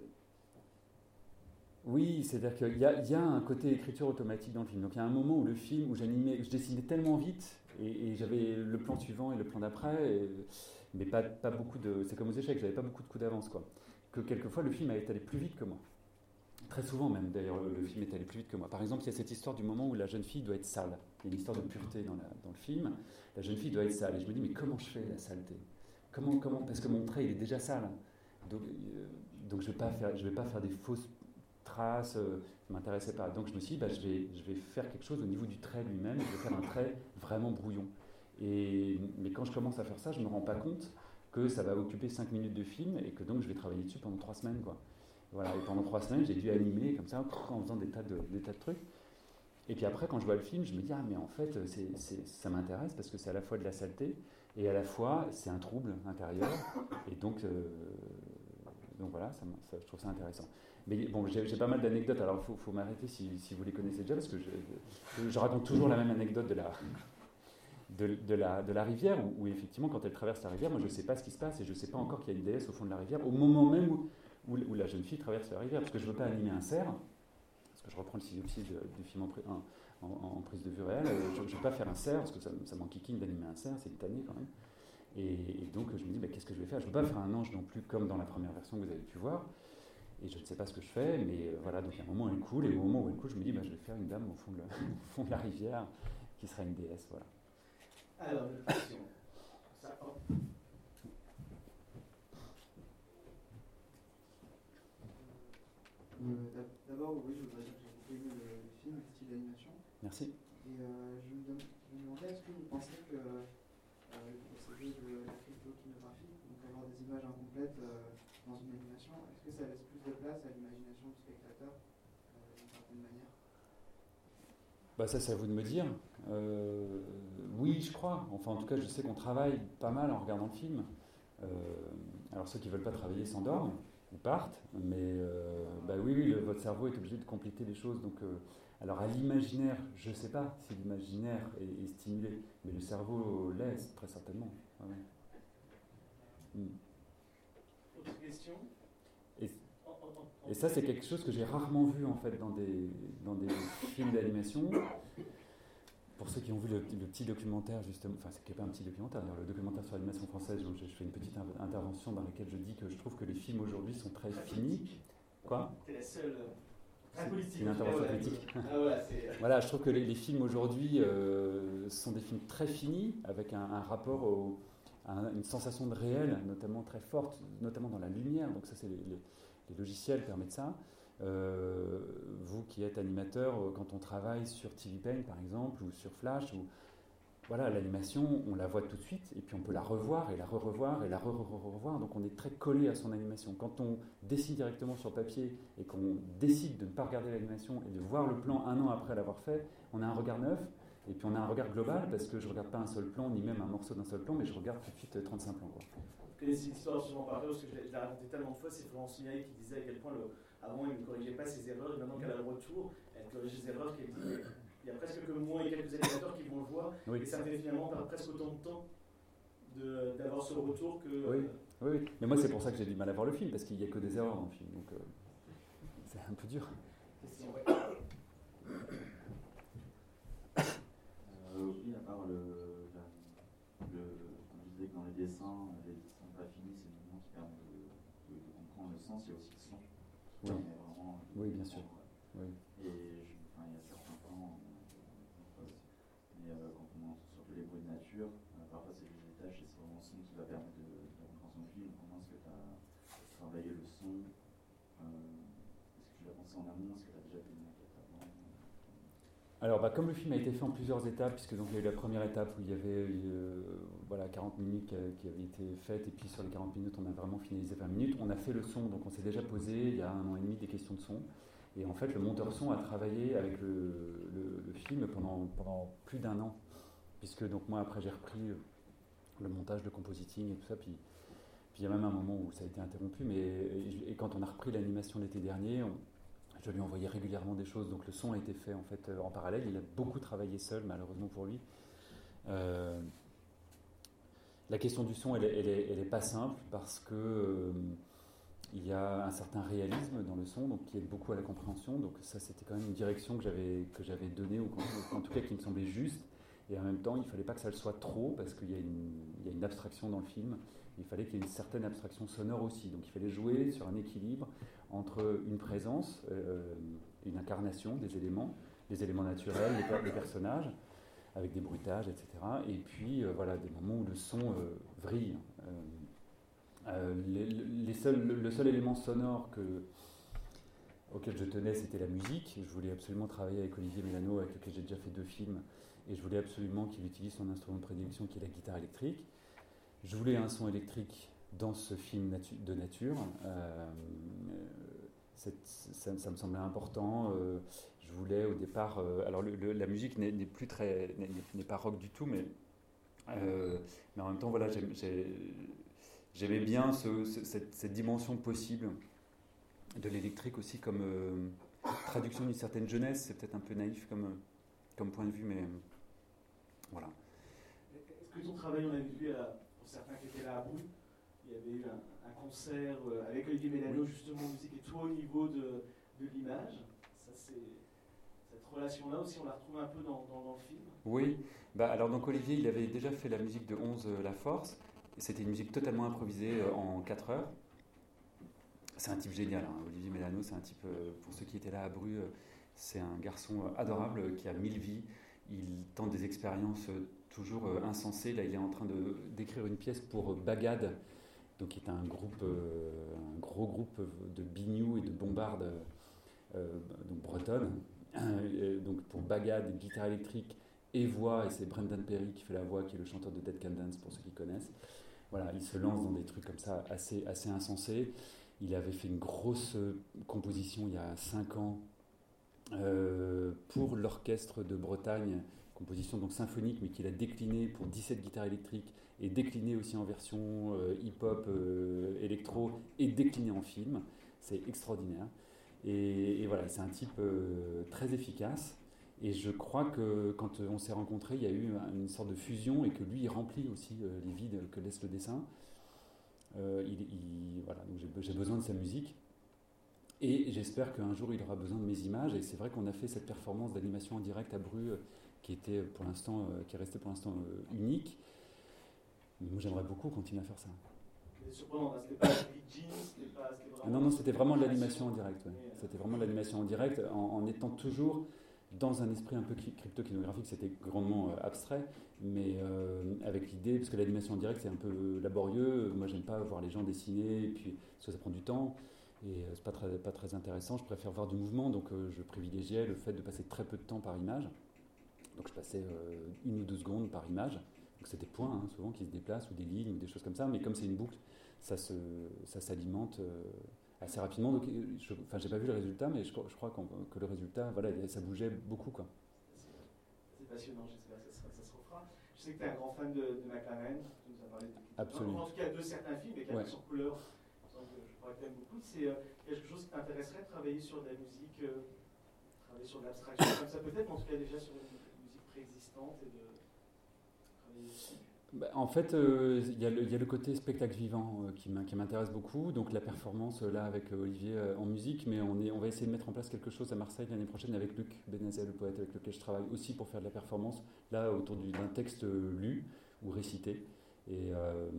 oui, c'est-à-dire qu'il y, y a un côté écriture automatique dans le film. Donc il y a un moment où le film, où j'animais, je dessinais tellement vite, et, et j'avais le plan suivant et le plan d'après, et, mais pas, pas beaucoup de... C'est comme aux échecs, j'avais pas beaucoup de coups d'avance, quoi. Que quelquefois, le film est allé plus vite que moi. Très souvent même, d'ailleurs, le, le film est allé plus vite que moi. Par exemple, il y a cette histoire du moment où la jeune fille doit être sale. Il y a une histoire de pureté dans, la, dans le film. La jeune fille doit être sale. Et je me dis, mais comment je fais la saleté ? Comment, comment ? Parce que mon trait, il est déjà sale. Donc, euh, donc je ne vais pas faire, je vais pas faire des fausses traces, euh, ça ne m'intéressait pas. Donc je me suis dit, bah, je, vais, je vais faire quelque chose au niveau du trait lui-même. Je vais faire un trait vraiment brouillon. Et, mais quand je commence à faire ça, je ne me rends pas compte que ça va occuper cinq minutes de film et que donc je vais travailler dessus pendant trois semaines, quoi. Voilà, et pendant trois semaines, j'ai dû animer comme ça, en faisant des tas de, des tas de trucs. Et puis après, quand je vois le film, je me dis, ah mais en fait, c'est, c'est, ça m'intéresse parce que c'est à la fois de la saleté et à la fois, c'est un trouble intérieur. Et donc, euh, donc voilà, ça, ça, je trouve ça intéressant. Mais bon, j'ai, j'ai pas mal d'anecdotes, alors il faut, faut m'arrêter si, si vous les connaissez déjà, parce que je, je raconte toujours la même anecdote de la... De, de, la, de la rivière, où, où effectivement, quand elle traverse la rivière, moi je ne sais pas ce qui se passe et je ne sais pas encore qu'il y a une déesse au fond de la rivière, au moment même où, où, où la jeune fille traverse la rivière, parce que je ne veux pas animer un cerf, parce que je reprends le synopsis du film en, en, en prise de vue réelle, je ne veux pas faire un cerf, parce que ça, ça m'enquiquine d'animer un cerf, c'est tanné quand même. Et, et donc je me dis, bah, qu'est-ce que je vais faire ? Je ne veux pas faire un ange non plus, comme dans la première version que vous avez pu voir, et je ne sais pas ce que je fais, mais euh, voilà, donc à un moment elle coule, et au moment où elle coule, je me dis, bah, je vais faire une dame au fond de la, au fond de la rivière, qui sera une déesse, voilà. Alors, une question. Ça, oh. euh, D'abord, oui, je voudrais dire que j'ai beaucoup aimé le, le film, le style d'animation. Merci. Et euh, je, me dem- je me demandais, est-ce que vous pensez que euh, le procédé de la cryptotomographie, donc avoir des images incomplètes euh, dans une animation, est-ce que ça laisse plus de place à l'imagination du spectateur euh, d'une certaine manière ? Bah ça, c'est à vous de me dire. Euh, oui, je crois. Enfin, en tout cas, je sais qu'on travaille pas mal en regardant le film. Euh, Alors ceux qui ne veulent pas travailler s'endorment ou partent, mais euh, bah oui, oui, le- votre cerveau est obligé de compléter les choses. Donc, euh, alors à l'imaginaire, je ne sais pas si l'imaginaire est, est stimulé, mais le cerveau l'est très certainement. Ouais, ouais. Mm. Autre question? Et, En- en- en- et ça, c'est quelque chose que j'ai rarement vu en fait dans des, dans des films d'animation. Pour ceux qui ont vu le, le petit documentaire, justement, enfin, c'est pas un petit documentaire, d'ailleurs, le documentaire sur l'animation française, où je, je fais une petite in- intervention dans laquelle je dis que je trouve que les films aujourd'hui sont très finis. Quoi? T'es la seule. euh, Très C'est- politique. c'est une intervention Ouais, ouais. politique. Ah, voilà, c'est. Voilà, je trouve que les, les films aujourd'hui euh, sont des films très finis, avec un, un rapport au, à un- une sensation de réel, notamment très forte, notamment dans la lumière. Donc ça, c'est les, les- les logiciels permettent ça. Euh, vous qui êtes animateur, euh, quand on travaille sur T V Paint par exemple, ou sur Flash, ou, voilà, l'animation, on la voit tout de suite, et puis on peut la revoir, et la re-revoir, et la re-revoir, donc on est très collé à son animation. Quand on dessine directement sur papier, et qu'on décide de ne pas regarder l'animation, et de voir le plan un an après l'avoir fait, on a un regard neuf, et puis on a un regard global, parce que je ne regarde pas un seul plan, ni même un morceau d'un seul plan, mais je regarde tout de suite trente-cinq plans. Quoi. Je connais cette histoire absolument par cœur, parce que je l'ai je l'ai raconté tellement de fois, c'est Florence Signalet qui disait à quel point, le, avant, il ne corrigeait pas ses erreurs, et maintenant qu'elle a le retour, elle corrige ses erreurs, qu'elle dit, il y a presque que moi et quelques animateurs qui vont le voir, Oui. et ça me fait finalement perdre presque autant de temps de- d'avoir ce retour que... Oui. Oui, oui. Mais moi, c'est pour ça que j'ai du mal à voir le film, parce qu'il n'y a que des erreurs dans le film, donc euh, c'est un peu dur. Question, ouais. Euh, oui, à part le, la- le, comme je disais que dans les dessins, les dessins pas finis, c'est le moment qui permet de, de, de comprendre le sens, il y a aussi le son. Oui. Mais vraiment, Oui, bien sûr. euh, Oui. Et je, enfin, il y a certains plans, euh, mais euh, quand on entend surtout les bruits de nature, euh, parfois c'est juste des tâches et c'est vraiment le son qui va permettre de, de rentrer dans son film. Comment est-ce que tu as travaillé le son euh, Est-ce que tu l'as pensé en amont? Est-ce que tu as déjà fait une maquette avant? Alors, bah, comme le film a été fait en plusieurs étapes, puisque donc, il y a eu la première étape où il y avait euh, voilà, quarante minutes qui, qui avaient été faites, et puis sur les quarante minutes, on a vraiment finalisé vingt minutes. On a fait le son, donc on s'est déjà posé il y a un an et demi des questions de son. Et en fait, le monteur son a travaillé avec le, le, le film pendant, pendant plus d'un an, puisque donc moi, après, j'ai repris le montage, le compositing et tout ça, puis, puis il y a même un moment où ça a été interrompu, mais et, et quand on a repris l'animation l'été dernier, on, je lui envoyais régulièrement des choses, donc le son a été fait en fait en parallèle. Il a beaucoup travaillé seul, malheureusement pour lui. Euh, la question du son, elle, elle, est, elle est pas simple parce que euh, il y a un certain réalisme dans le son, donc qui aide beaucoup à la compréhension. Donc ça, c'était quand même une direction que j'avais que j'avais donnée, ou en tout cas qui me semblait juste. Et en même temps, il fallait pas que ça le soit trop, parce qu'il y a une, il y a une abstraction dans le film. Il fallait qu'il y ait une certaine abstraction sonore aussi. Donc il fallait jouer sur un équilibre entre une présence, euh, une incarnation des éléments, des éléments naturels, des, per- des personnages, avec des bruitages, et cetera. Et puis euh, voilà, des moments où le son euh, vrille. Euh, euh, les, les seuls, le, le seul élément sonore que, auquel je tenais, c'était la musique. Je voulais absolument travailler avec Olivier Mélano, avec lequel j'ai déjà fait deux films, et je voulais absolument qu'il utilise son instrument de prédilection, qui est la guitare électrique. Je voulais un son électrique dans ce film natu- de nature. Euh, c'est, ça, ça me semblait important. Euh, je voulais au départ... Euh, alors le, le, la musique n'est, n'est plus très... N'est, n'est pas rock du tout, mais, euh, mais en même temps, voilà, j'aime, j'ai, j'aimais bien ce, ce, cette, cette dimension possible de l'électrique aussi comme euh, traduction d'une certaine jeunesse. C'est peut-être un peu naïf comme, comme point de vue, mais euh, voilà. Est-ce que ton travail, on avait vu, à, pour certains qui étaient là à Brou, il y avait eu un, un concert euh, avec Olivier Mélano, justement, musique, et toi au niveau de, de l'image. Ça, c'est, cette relation-là aussi, on la retrouve un peu dans, dans, dans le film. Oui, bah, alors donc Olivier, il avait déjà fait la musique de onze, euh, La Force, et c'était une musique totalement improvisée euh, en quatre heures. C'est un type génial, hein. Olivier Mélano, c'est un type, euh, pour ceux qui étaient là à Bru, euh, c'est un garçon euh, adorable euh, qui a mille vies. Il tente des expériences euh, toujours euh, insensées. Là, il est en train de, d'écrire une pièce pour euh, Bagad, donc qui est un groupe, euh, un gros groupe de biniou et de bombardes, euh, donc bretonne. Et donc pour Bagad, guitare électrique et voix, et c'est Brendan Perry qui fait la voix, qui est le chanteur de Dead Can Dance pour ceux qui connaissent. Voilà, il se lance dans des trucs comme ça assez, assez insensés. Il avait fait une grosse composition il y a cinq ans euh, pour l'orchestre de Bretagne composition donc symphonique, mais qu'il a déclinée pour dix-sept guitares électriques et déclinée aussi en version euh, hip-hop, euh, électro et déclinée en film. C'est extraordinaire. Et, et voilà, c'est un type euh, très efficace. Et je crois que quand on s'est rencontrés, il y a eu une sorte de fusion et que lui, il remplit aussi euh, les vides que laisse le dessin. Euh, il, il, voilà, donc j'ai, j'ai besoin de sa musique. Et j'espère qu'un jour, il aura besoin de mes images. Et c'est vrai qu'on a fait cette performance d'animation en direct à Bru, euh, qui était pour l'instant, euh, qui est restée pour l'instant euh, unique. Mais moi, j'aimerais beaucoup continuer à faire ça. Mais surprenant, c'était pas Big Jeans, c'était pas... C'était vraiment... Ah non, non, c'était vraiment de l'animation en direct. Ouais. C'était vraiment de l'animation en direct, en, en étant toujours dans un esprit un peu crypto-kinographique. C'était grandement euh, abstrait, mais euh, avec l'idée, parce que l'animation en direct, c'est un peu laborieux. Moi, j'aime pas voir les gens dessiner, et puis, parce que ça prend du temps, et euh, c'est pas très, pas très intéressant. Je préfère voir du mouvement, donc euh, je privilégiais le fait de passer très peu de temps par image. Donc je passais euh, une ou deux secondes par image. Donc c'est des points, hein, souvent, qui se déplacent, ou des lignes, ou des choses comme ça, mais comme c'est une boucle, ça, se, ça s'alimente euh, assez rapidement. Donc, je, enfin, j'ai pas vu le résultat, mais je, je crois que le résultat, voilà, ça bougeait beaucoup, quoi. C'est, c'est passionnant, j'espère que ça, ça se refera. Je sais que tu es un grand fan de, de McLaren, tu nous as parlé de... Absolument. En tout cas, de certains films, et ouais. sur couleur, je crois que tu aimes beaucoup. C'est euh, quelque chose qui t'intéresserait de travailler sur de la musique, euh, travailler sur de l'abstraction, comme ça peut-être, mais en tout cas déjà sur une musique préexistante et de travailler dessus. Bah, en fait, il euh, y, y a le côté spectacle vivant euh, qui, qui m'intéresse beaucoup, donc la performance euh, là avec euh, Olivier euh, en musique, mais on, est, on va essayer de mettre en place quelque chose à Marseille l'année prochaine avec Luc Benazet, le poète avec lequel je travaille aussi pour faire de la performance, là autour du, d'un texte euh, lu ou récité, et euh,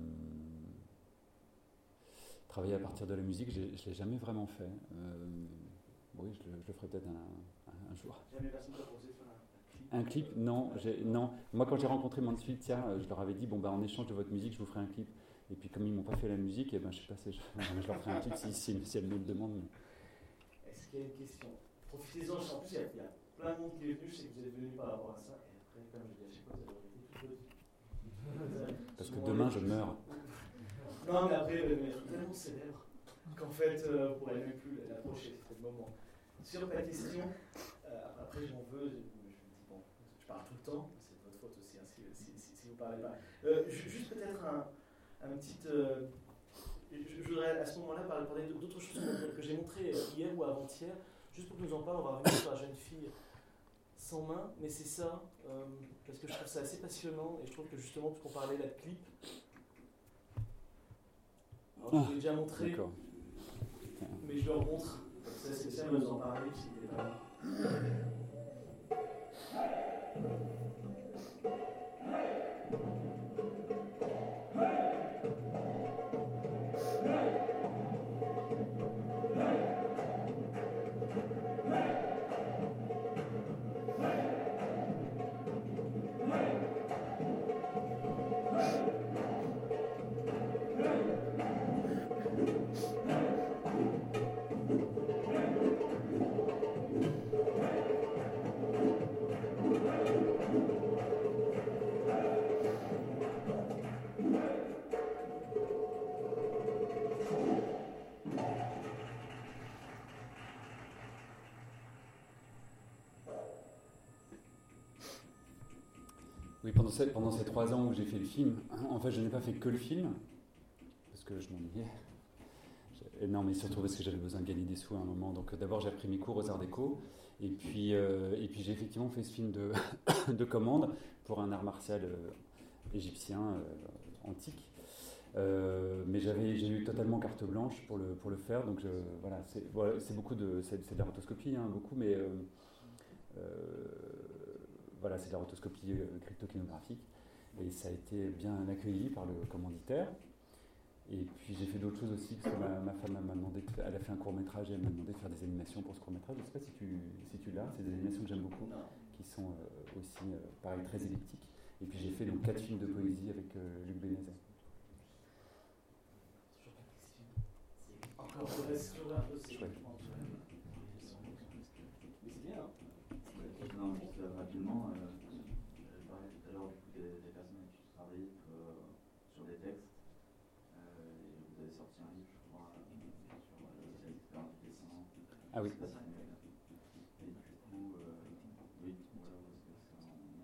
travailler à partir de la musique, je ne l'ai jamais vraiment fait. Euh, oui, je le, je le ferai peut-être un, un, un jour. Jamais personne t'a proposé de faire un... Un clip, non, j'ai, non. Moi, quand j'ai rencontré Mansfield, tiens, je leur avais dit, bon, bah, en échange de votre musique, je vous ferai un clip. Et puis, comme ils m'ont pas fait la musique, et ben, je sais pas, je, je leur ferai un clip si, si, si elles me le demandent. Mais... Est-ce qu'il y a une question? Profitez-en, en plus, il y, a, il y a plein de monde qui est venu, je sais que vous êtes venu par rapport à ça. Et après, comme je dis à chaque fois, vous avez été tout petit. Parce que demain, je meurs. Non, mais après, il y a tellement célèbre qu'en fait, euh, on pourrait même plus l'approcher, c'était le moment. Sur ta question, euh, après, j'en veux. Je parle tout le temps, c'est de votre faute aussi, hein, si, si, si, si vous ne parlez pas. Euh, juste peut-être un, un petit... Euh, je, je voudrais à ce moment-là parler, parler d'autres choses que, que j'ai montrées hier ou avant-hier. Juste pour que nous en parle, on va revenir sur la jeune fille sans main, mais c'est ça, euh, parce que je trouve ça assez passionnant, et je trouve que justement, puisqu'on parlait là de clip, alors, je vous l'ai déjà montré, D'accord. mais je le remontre, c'est spécial de vous en parler, si vous n'êtes pas là. Oui, pendant ces, pendant ces trois ans où j'ai fait le film, en fait, je n'ai pas fait que le film, parce que je m'ennuyais. Je, non, mais surtout parce que j'avais besoin de gagner des sous à un moment. Donc d'abord, j'ai repris mes cours aux Arts Déco, et puis, euh, et puis j'ai effectivement fait ce film de, de commande pour un art martial euh, égyptien euh, antique. Euh, mais j'avais, j'ai eu totalement carte blanche pour le, pour le faire, donc je, voilà, c'est, voilà, c'est beaucoup de, c'est, c'est de la rotoscopie, hein, beaucoup, mais euh, euh, voilà, c'est de la rotoscopie euh, cryptokinographique, et ça a été bien accueilli par le commanditaire. Et puis j'ai fait d'autres choses aussi, parce que ma, ma femme m'a demandé, de, elle a fait un court métrage et elle m'a demandé de faire des animations pour ce court métrage. Je ne sais pas si tu, si tu l'as, c'est des animations que j'aime beaucoup, qui sont euh, aussi, euh, pareil, très elliptiques. Et puis j'ai fait donc quatre films de poésie avec euh, Luc Benazet. Encore je reste sur un peu, c'est chouette. Mais c'est bien, hein. Non, juste euh, rapidement, euh, j'avais parlé tout à l'heure du coup des, des personnes avec qui tu travailles euh, sur des textes. Euh, et vous avez sorti un livre, je crois, euh, sur euh, l'expérience du dessin. Ah oui. Et du coup, euh, oui, voilà, parce que c'est en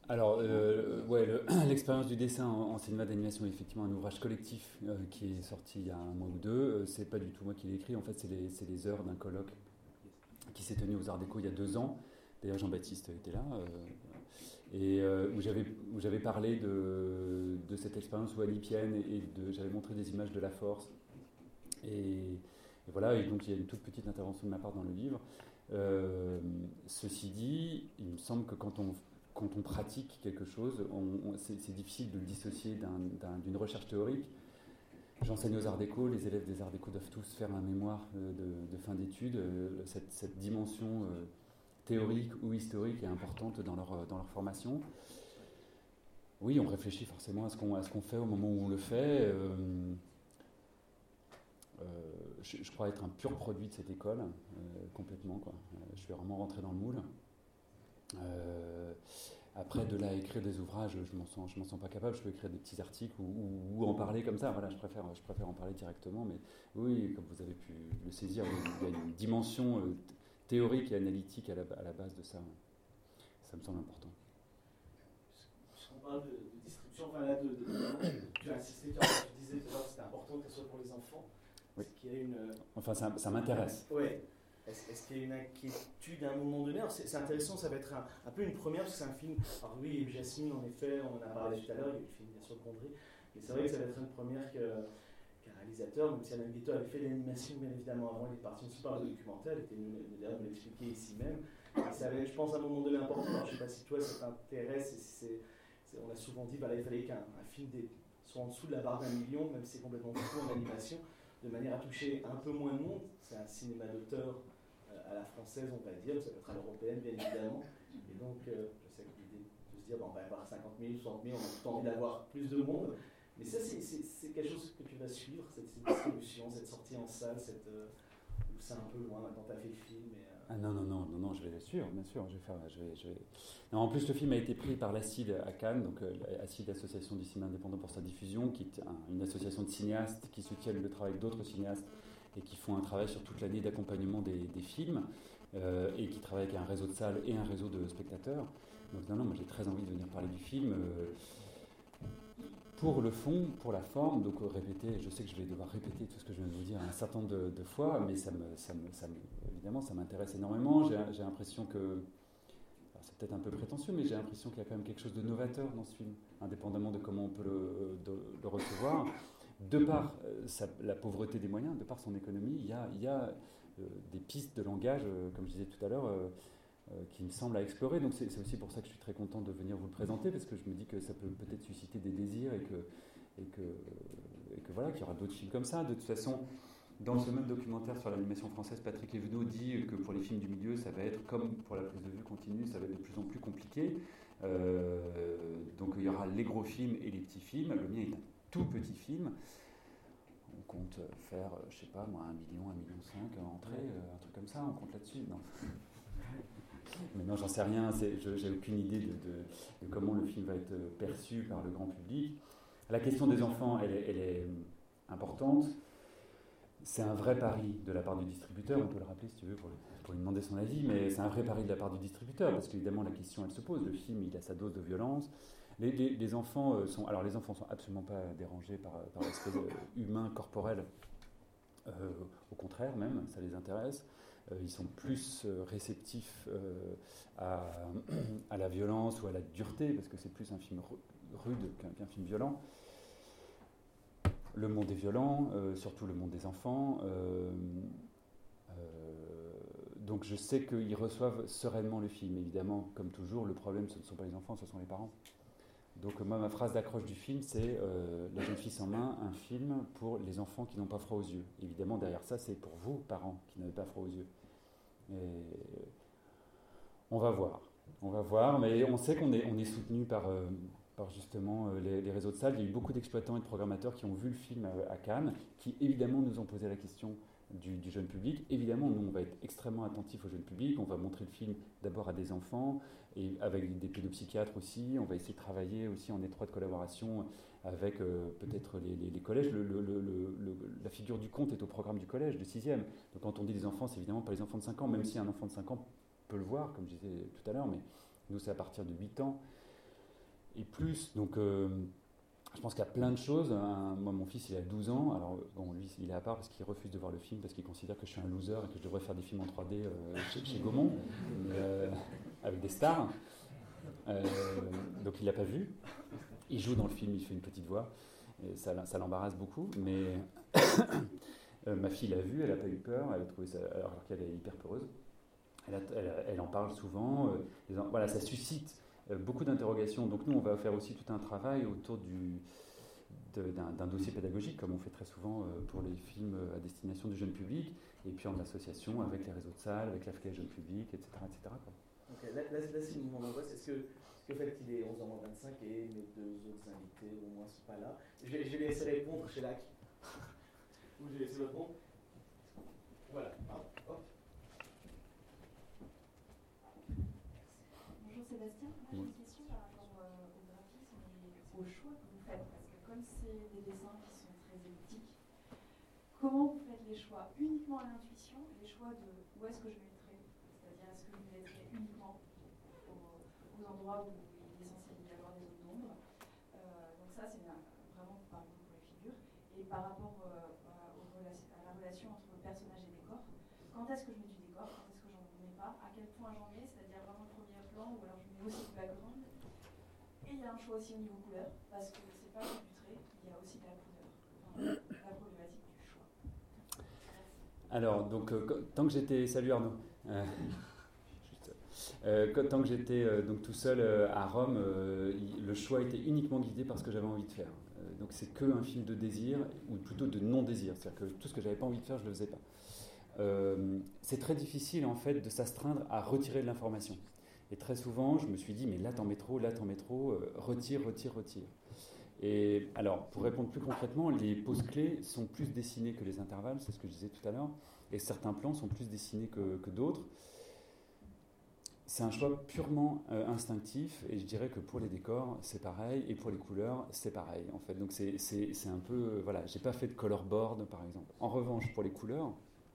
Alors, euh, ouais, le- l'expérience du dessin en, en cinéma d'animation est effectivement un ouvrage collectif euh, qui est sorti il y a un mois ou deux. Euh, c'est pas du tout moi qui l'ai écrit, en fait, c'est les, c'est les heures d'un colloque qui s'est tenu aux Arts Déco il y a deux ans. D'ailleurs, Jean-Baptiste était là, euh, et euh, où j'avais où j'avais parlé de, de cette expérience walipienne et, et de, j'avais montré des images de la force. Et, et voilà, et donc il y a une toute petite intervention de ma part dans le livre. Euh, ceci dit, il me semble que quand on quand on pratique quelque chose, on, on, c'est, c'est difficile de le dissocier d'un, d'un, d'une recherche théorique. J'enseigne aux Arts Déco, les élèves des Arts Déco doivent tous faire un mémoire de, de fin d'études. Cette, cette dimension euh, théorique ou historique est importante dans leur, dans leur formation. Oui, on réfléchit forcément à ce qu'on, à ce qu'on fait au moment où on le fait. Euh, euh, je, je crois être un pur produit de cette école, euh, complètement, quoi. Euh, je suis vraiment rentré dans le moule. Euh, après, de là à écrire des ouvrages, je m'en sens, je m'en sens pas capable. Je peux écrire des petits articles ou, ou, ou en parler comme ça. Voilà, je préfère, je préfère en parler directement. Mais oui, comme vous avez pu le saisir, il y a une dimension euh, théorique et analytique à la, à la base de ça. Ça me semble important. On parle de, de distribution, enfin là, de, de, de, tu as insisté, tu disais tout à l'heure que c'était important que ce soit pour les enfants. Oui. Est-ce qu'il y a une... Enfin, ça, ça m'intéresse. Oui. Est-ce, est-ce qu'il y a une inquiétude à un moment donné? Alors c'est, c'est intéressant, ça va être un, un peu une première, parce que c'est un film... Alors oui, Jasmine, en effet, on en a parlé tout à l'heure, il y a eu le film bien sûr de Gondry, mais c'est vrai que ça va être une première que, qu'un réalisateur, même si Alain Guetto avait fait de l'animation, bien évidemment, avant, il est parti aussi par le documentaire, il était venu d'ailleurs me l'expliquer ici même. Et ça va être, je pense, à un moment donné important. Alors, je ne sais pas si toi ça t'intéresse, et si c'est, c'est, on a souvent dit qu'il fallait qu'un un film des, soit en dessous de la barre d'un million, même si c'est complètement fou en animation, de manière à toucher un peu moins de monde. C'est un cinéma d'auteur à la française, on va dire, ça peut être à l'européenne, bien évidemment. Et donc, euh, je sais que l'idée de se dire, bon, on va avoir cinquante mille, soixante mille, on a tout envie d'avoir plus de monde. Mais ça, c'est, c'est, c'est quelque chose que tu vas suivre, cette, cette distribution, cette sortie en salle, cette, euh, où c'est un peu loin, maintenant tu as fait le film. Et, euh... Ah non, non, non, non, non, je vais, sûr, bien sûr, je vais faire, je vais, je vais... Non, en plus, le film a été pris par l'Acide à Cannes, donc euh, l'Acide, Association du cinéma indépendant pour sa diffusion, qui est un, une association de cinéastes qui soutiennent le travail d'autres cinéastes et qui font un travail sur toute l'année d'accompagnement des, des films, euh, et qui travaillent avec un réseau de salles et un réseau de spectateurs. Donc non, non, moi j'ai très envie de venir parler du film. Euh, pour le fond, pour la forme, donc euh, répéter, je sais que je vais devoir répéter tout ce que je viens de vous dire un certain nombre de, de fois, mais ça me, ça me, ça me, évidemment ça m'intéresse énormément. J'ai, j'ai l'impression que, alors c'est peut-être un peu prétentieux, mais j'ai l'impression qu'il y a quand même quelque chose de novateur dans ce film, indépendamment de comment on peut le, de, le recevoir. De par euh, sa, la pauvreté des moyens, de par son économie, il y a, il y a euh, des pistes de langage, euh, comme je disais tout à l'heure, euh, euh, qui me semblent à explorer. Donc c'est, c'est aussi pour ça que je suis très content de venir vous le présenter, parce que je me dis que ça peut peut-être susciter des désirs et que, et que, et que voilà, qu'il y aura d'autres films comme ça. De toute façon, dans ce même documentaire sur l'animation française, Patrick Evenot dit que pour les films du milieu, ça va être comme pour la prise de vue continue, ça va être de plus en plus compliqué. Euh, donc il y aura les gros films et les petits films. Le mien est un tout petit film. On compte faire, je sais pas moi, un million, un million cinq en entrée, euh, un truc comme ça, on compte là-dessus. Non. Mais non, j'en sais rien, c'est, je, j'ai aucune idée de, de, de comment le film va être perçu par le grand public. La question des enfants, elle est, elle est importante. C'est un vrai pari de la part du distributeur, on peut le rappeler si tu veux pour, pour lui demander son avis, mais c'est un vrai pari de la part du distributeur, parce qu'évidemment la question elle se pose, le film il a sa dose de violence. Les, les, les enfants sont, alors les enfants sont absolument pas dérangés par, par l'aspect humain, corporel. Euh, au contraire même, ça les intéresse. Euh, ils sont plus euh, réceptifs euh, à, à la violence ou à la dureté, parce que c'est plus un film rude qu'un, qu'un film violent. Le monde est violent, euh, surtout le monde des enfants. Euh, euh, donc je sais qu'ils reçoivent sereinement le film. Évidemment, comme toujours, le problème ce ne sont pas les enfants, ce sont les parents. Donc moi, ma phrase d'accroche du film, c'est euh, « La jeune fille sans main, un film pour les enfants qui n'ont pas froid aux yeux ». Évidemment, derrière ça, c'est pour vous, parents, qui n'avez pas froid aux yeux. Et on va voir, on va voir, mais on sait qu'on est, on est soutenu par, euh, par justement euh, les, les réseaux de salles. Il y a eu beaucoup d'exploitants et de programmateurs qui ont vu le film à, à Cannes, qui évidemment nous ont posé la question du, du jeune public. Évidemment, nous, on va être extrêmement attentifs au jeune public. On va montrer le film d'abord à des enfants, et avec des pédopsychiatres aussi. On va essayer de travailler aussi en étroite collaboration avec euh, peut-être les, les, les collèges. Le, le, le, le, la figure du conte est au programme du collège, de sixième. Donc quand on dit les enfants, c'est évidemment pas les enfants de cinq ans, même si un enfant de cinq ans peut le voir, comme je disais tout à l'heure, mais nous, c'est à partir de huit ans. et plus. Donc, euh, je pense qu'il y a plein de choses. Hein. Moi, mon fils, il a douze ans. Alors, bon, lui, il est à part parce qu'il refuse de voir le film, parce qu'il considère que je suis un loser et que je devrais faire des films en trois D euh, chez, chez Gaumont, euh, avec des stars. Euh, donc, il l'a pas vu. Il joue dans le film, il fait une petite voix. Et ça, ça l'embarrasse beaucoup. Mais euh, ma fille l'a vu, elle n'a pas eu peur. Elle a trouvé ça, alors qu'elle est hyper peureuse. Elle, a, elle, elle en parle souvent. Euh, en, voilà, ça suscite euh, beaucoup d'interrogations. Donc nous, on va faire aussi tout un travail autour du, de, d'un, d'un dossier pédagogique, comme on fait très souvent euh, pour les films à destination du jeune public, et puis en association avec les réseaux de salles, avec l'A F C A jeune public, et cetera, et cetera quoi. Ok, là, là, là c'est le moment d'angoisse. Est-ce que, est-ce que le fait qu'il est onze heures moins vingt-cinq et mes deux autres invités au moins sont pas là, je vais, je vais laisser répondre chez Lac. Ou je vais laisser répondre. Voilà, pardon. Hop. Bonjour Sébastien, moi j'ai une question par rapport euh, au graphisme et au choix que vous faites, parce que comme c'est des dessins qui sont très elliptiques, comment vous faites les choix uniquement à l'intuition, les choix de où est-ce que je mettrai, c'est-à-dire est-ce que je me mettrai uniquement aux, aux endroits où il est censé y avoir des zones d'ombre, euh, donc ça c'est vraiment par exemple pour les figures, et par rapport euh, à, aux relations, à la relation entre personnage et décor, quand est-ce que je mets du décor, quand est-ce que j'en mets pas, à quel point j'en mets, c'est-à-dire vraiment le premier plan, ou alors je mets aussi du background. Et il y a un choix aussi au niveau couleur, parce que c'est pas que du trait, il y a aussi de la couleur, enfin, la problématique du choix. Alors, donc, euh, tant que j'étais... Salut Arnaud. Euh, juste, euh, quand, tant que j'étais euh, donc, tout seul euh, à Rome, euh, il, le choix était uniquement guidé par ce que j'avais envie de faire. Euh, donc c'est qu'un film de désir, ou plutôt de non-désir. C'est-à-dire que tout ce que j'avais pas envie de faire, je le faisais pas. Euh, c'est très difficile en fait de s'astreindre à retirer de l'information. Et très souvent, je me suis dit, mais là t'en mets trop, là t'en mets trop, euh, retire, retire, retire. Et alors, pour répondre plus concrètement, les pauses clés sont plus dessinées que les intervalles, c'est ce que je disais tout à l'heure, et certains plans sont plus dessinés que, que d'autres. C'est un choix purement euh, instinctif, et je dirais que pour les décors, c'est pareil, et pour les couleurs, c'est pareil, en fait. Donc c'est, c'est, c'est un peu, euh, voilà, j'ai pas fait de color board, par exemple. En revanche, pour les couleurs,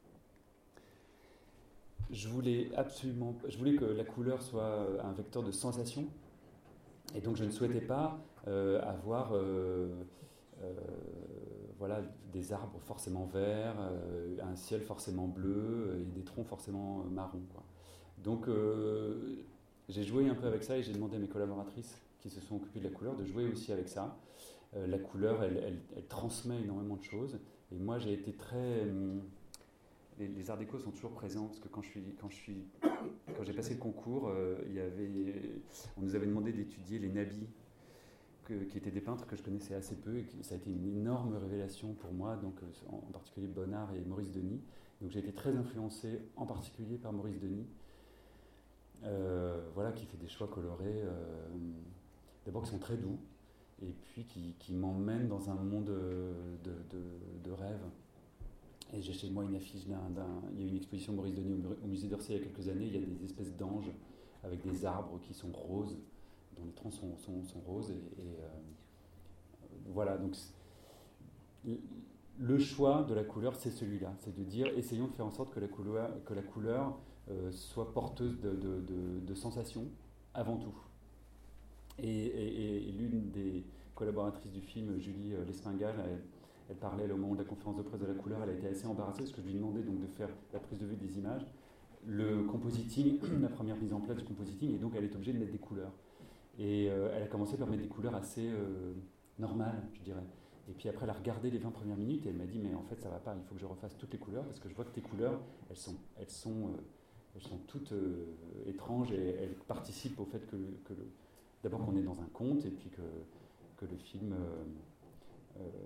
je voulais absolument, je voulais que la couleur soit un vecteur de sensation, et donc je ne souhaitais pas euh, avoir euh, euh, voilà, des arbres forcément verts, euh, un ciel forcément bleu et des troncs forcément marrons, quoi. Donc euh, j'ai joué un peu avec ça et j'ai demandé à mes collaboratrices qui se sont occupées de la couleur de jouer aussi avec ça. Euh, la couleur, elle, elle, elle transmet énormément de choses, et moi j'ai été très... Hum, Les, les arts déco sont toujours présents parce que quand je suis, quand je suis, quand j'ai passé le concours, euh, il y avait, on nous avait demandé d'étudier les nabis, que, qui étaient des peintres que je connaissais assez peu, et qui, ça a été une énorme révélation pour moi, donc en, en particulier Bonnard et Maurice Denis. Donc j'ai été très influencé, en particulier par Maurice Denis, euh, voilà, qui fait des choix colorés, euh, d'abord qui sont très doux, et puis qui, qui m'emmènent dans un monde de, de, de rêve. Et j'ai chez moi une affiche d'un, d'un... Il y a eu une exposition de Maurice Denis au, au musée d'Orsay il y a quelques années. Il y a des espèces d'anges avec des arbres qui sont roses, dont les troncs sont, sont, sont roses. Et, et euh, voilà, donc le choix de la couleur, c'est celui-là. C'est de dire, essayons de faire en sorte que la couleur, que la couleur euh, soit porteuse de, de, de, de sensations, avant tout. Et, et, et l'une des collaboratrices du film, Julie Lespingal, elle, Elle parlait au moment de la conférence de presse de la couleur, elle a été assez embarrassée parce que je lui demandais donc de faire la prise de vue des images, le compositing, la première mise en place du compositing, et donc elle est obligée de mettre des couleurs. Et euh, elle a commencé par mettre des couleurs assez euh, normales, je dirais. Et puis après, elle a regardé les vingt premières minutes et elle m'a dit, mais en fait, ça va pas, il faut que je refasse toutes les couleurs parce que je vois que tes couleurs, elles sont, elles sont, euh, elles sont toutes euh, étranges et elles participent au fait que, que le, d'abord qu'on est dans un conte et puis que, que le film... Euh, euh,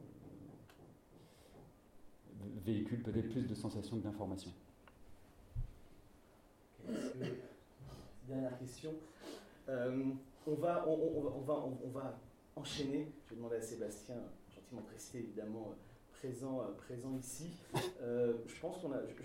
véhicule peut-être plus de sensations que d'informations. Okay, dernière question. Euh, on, va, on, on, on, va, on, on va enchaîner. Je vais demander à Sébastien gentiment de rester évidemment présent, présent ici. Euh, je pense qu'on a, je,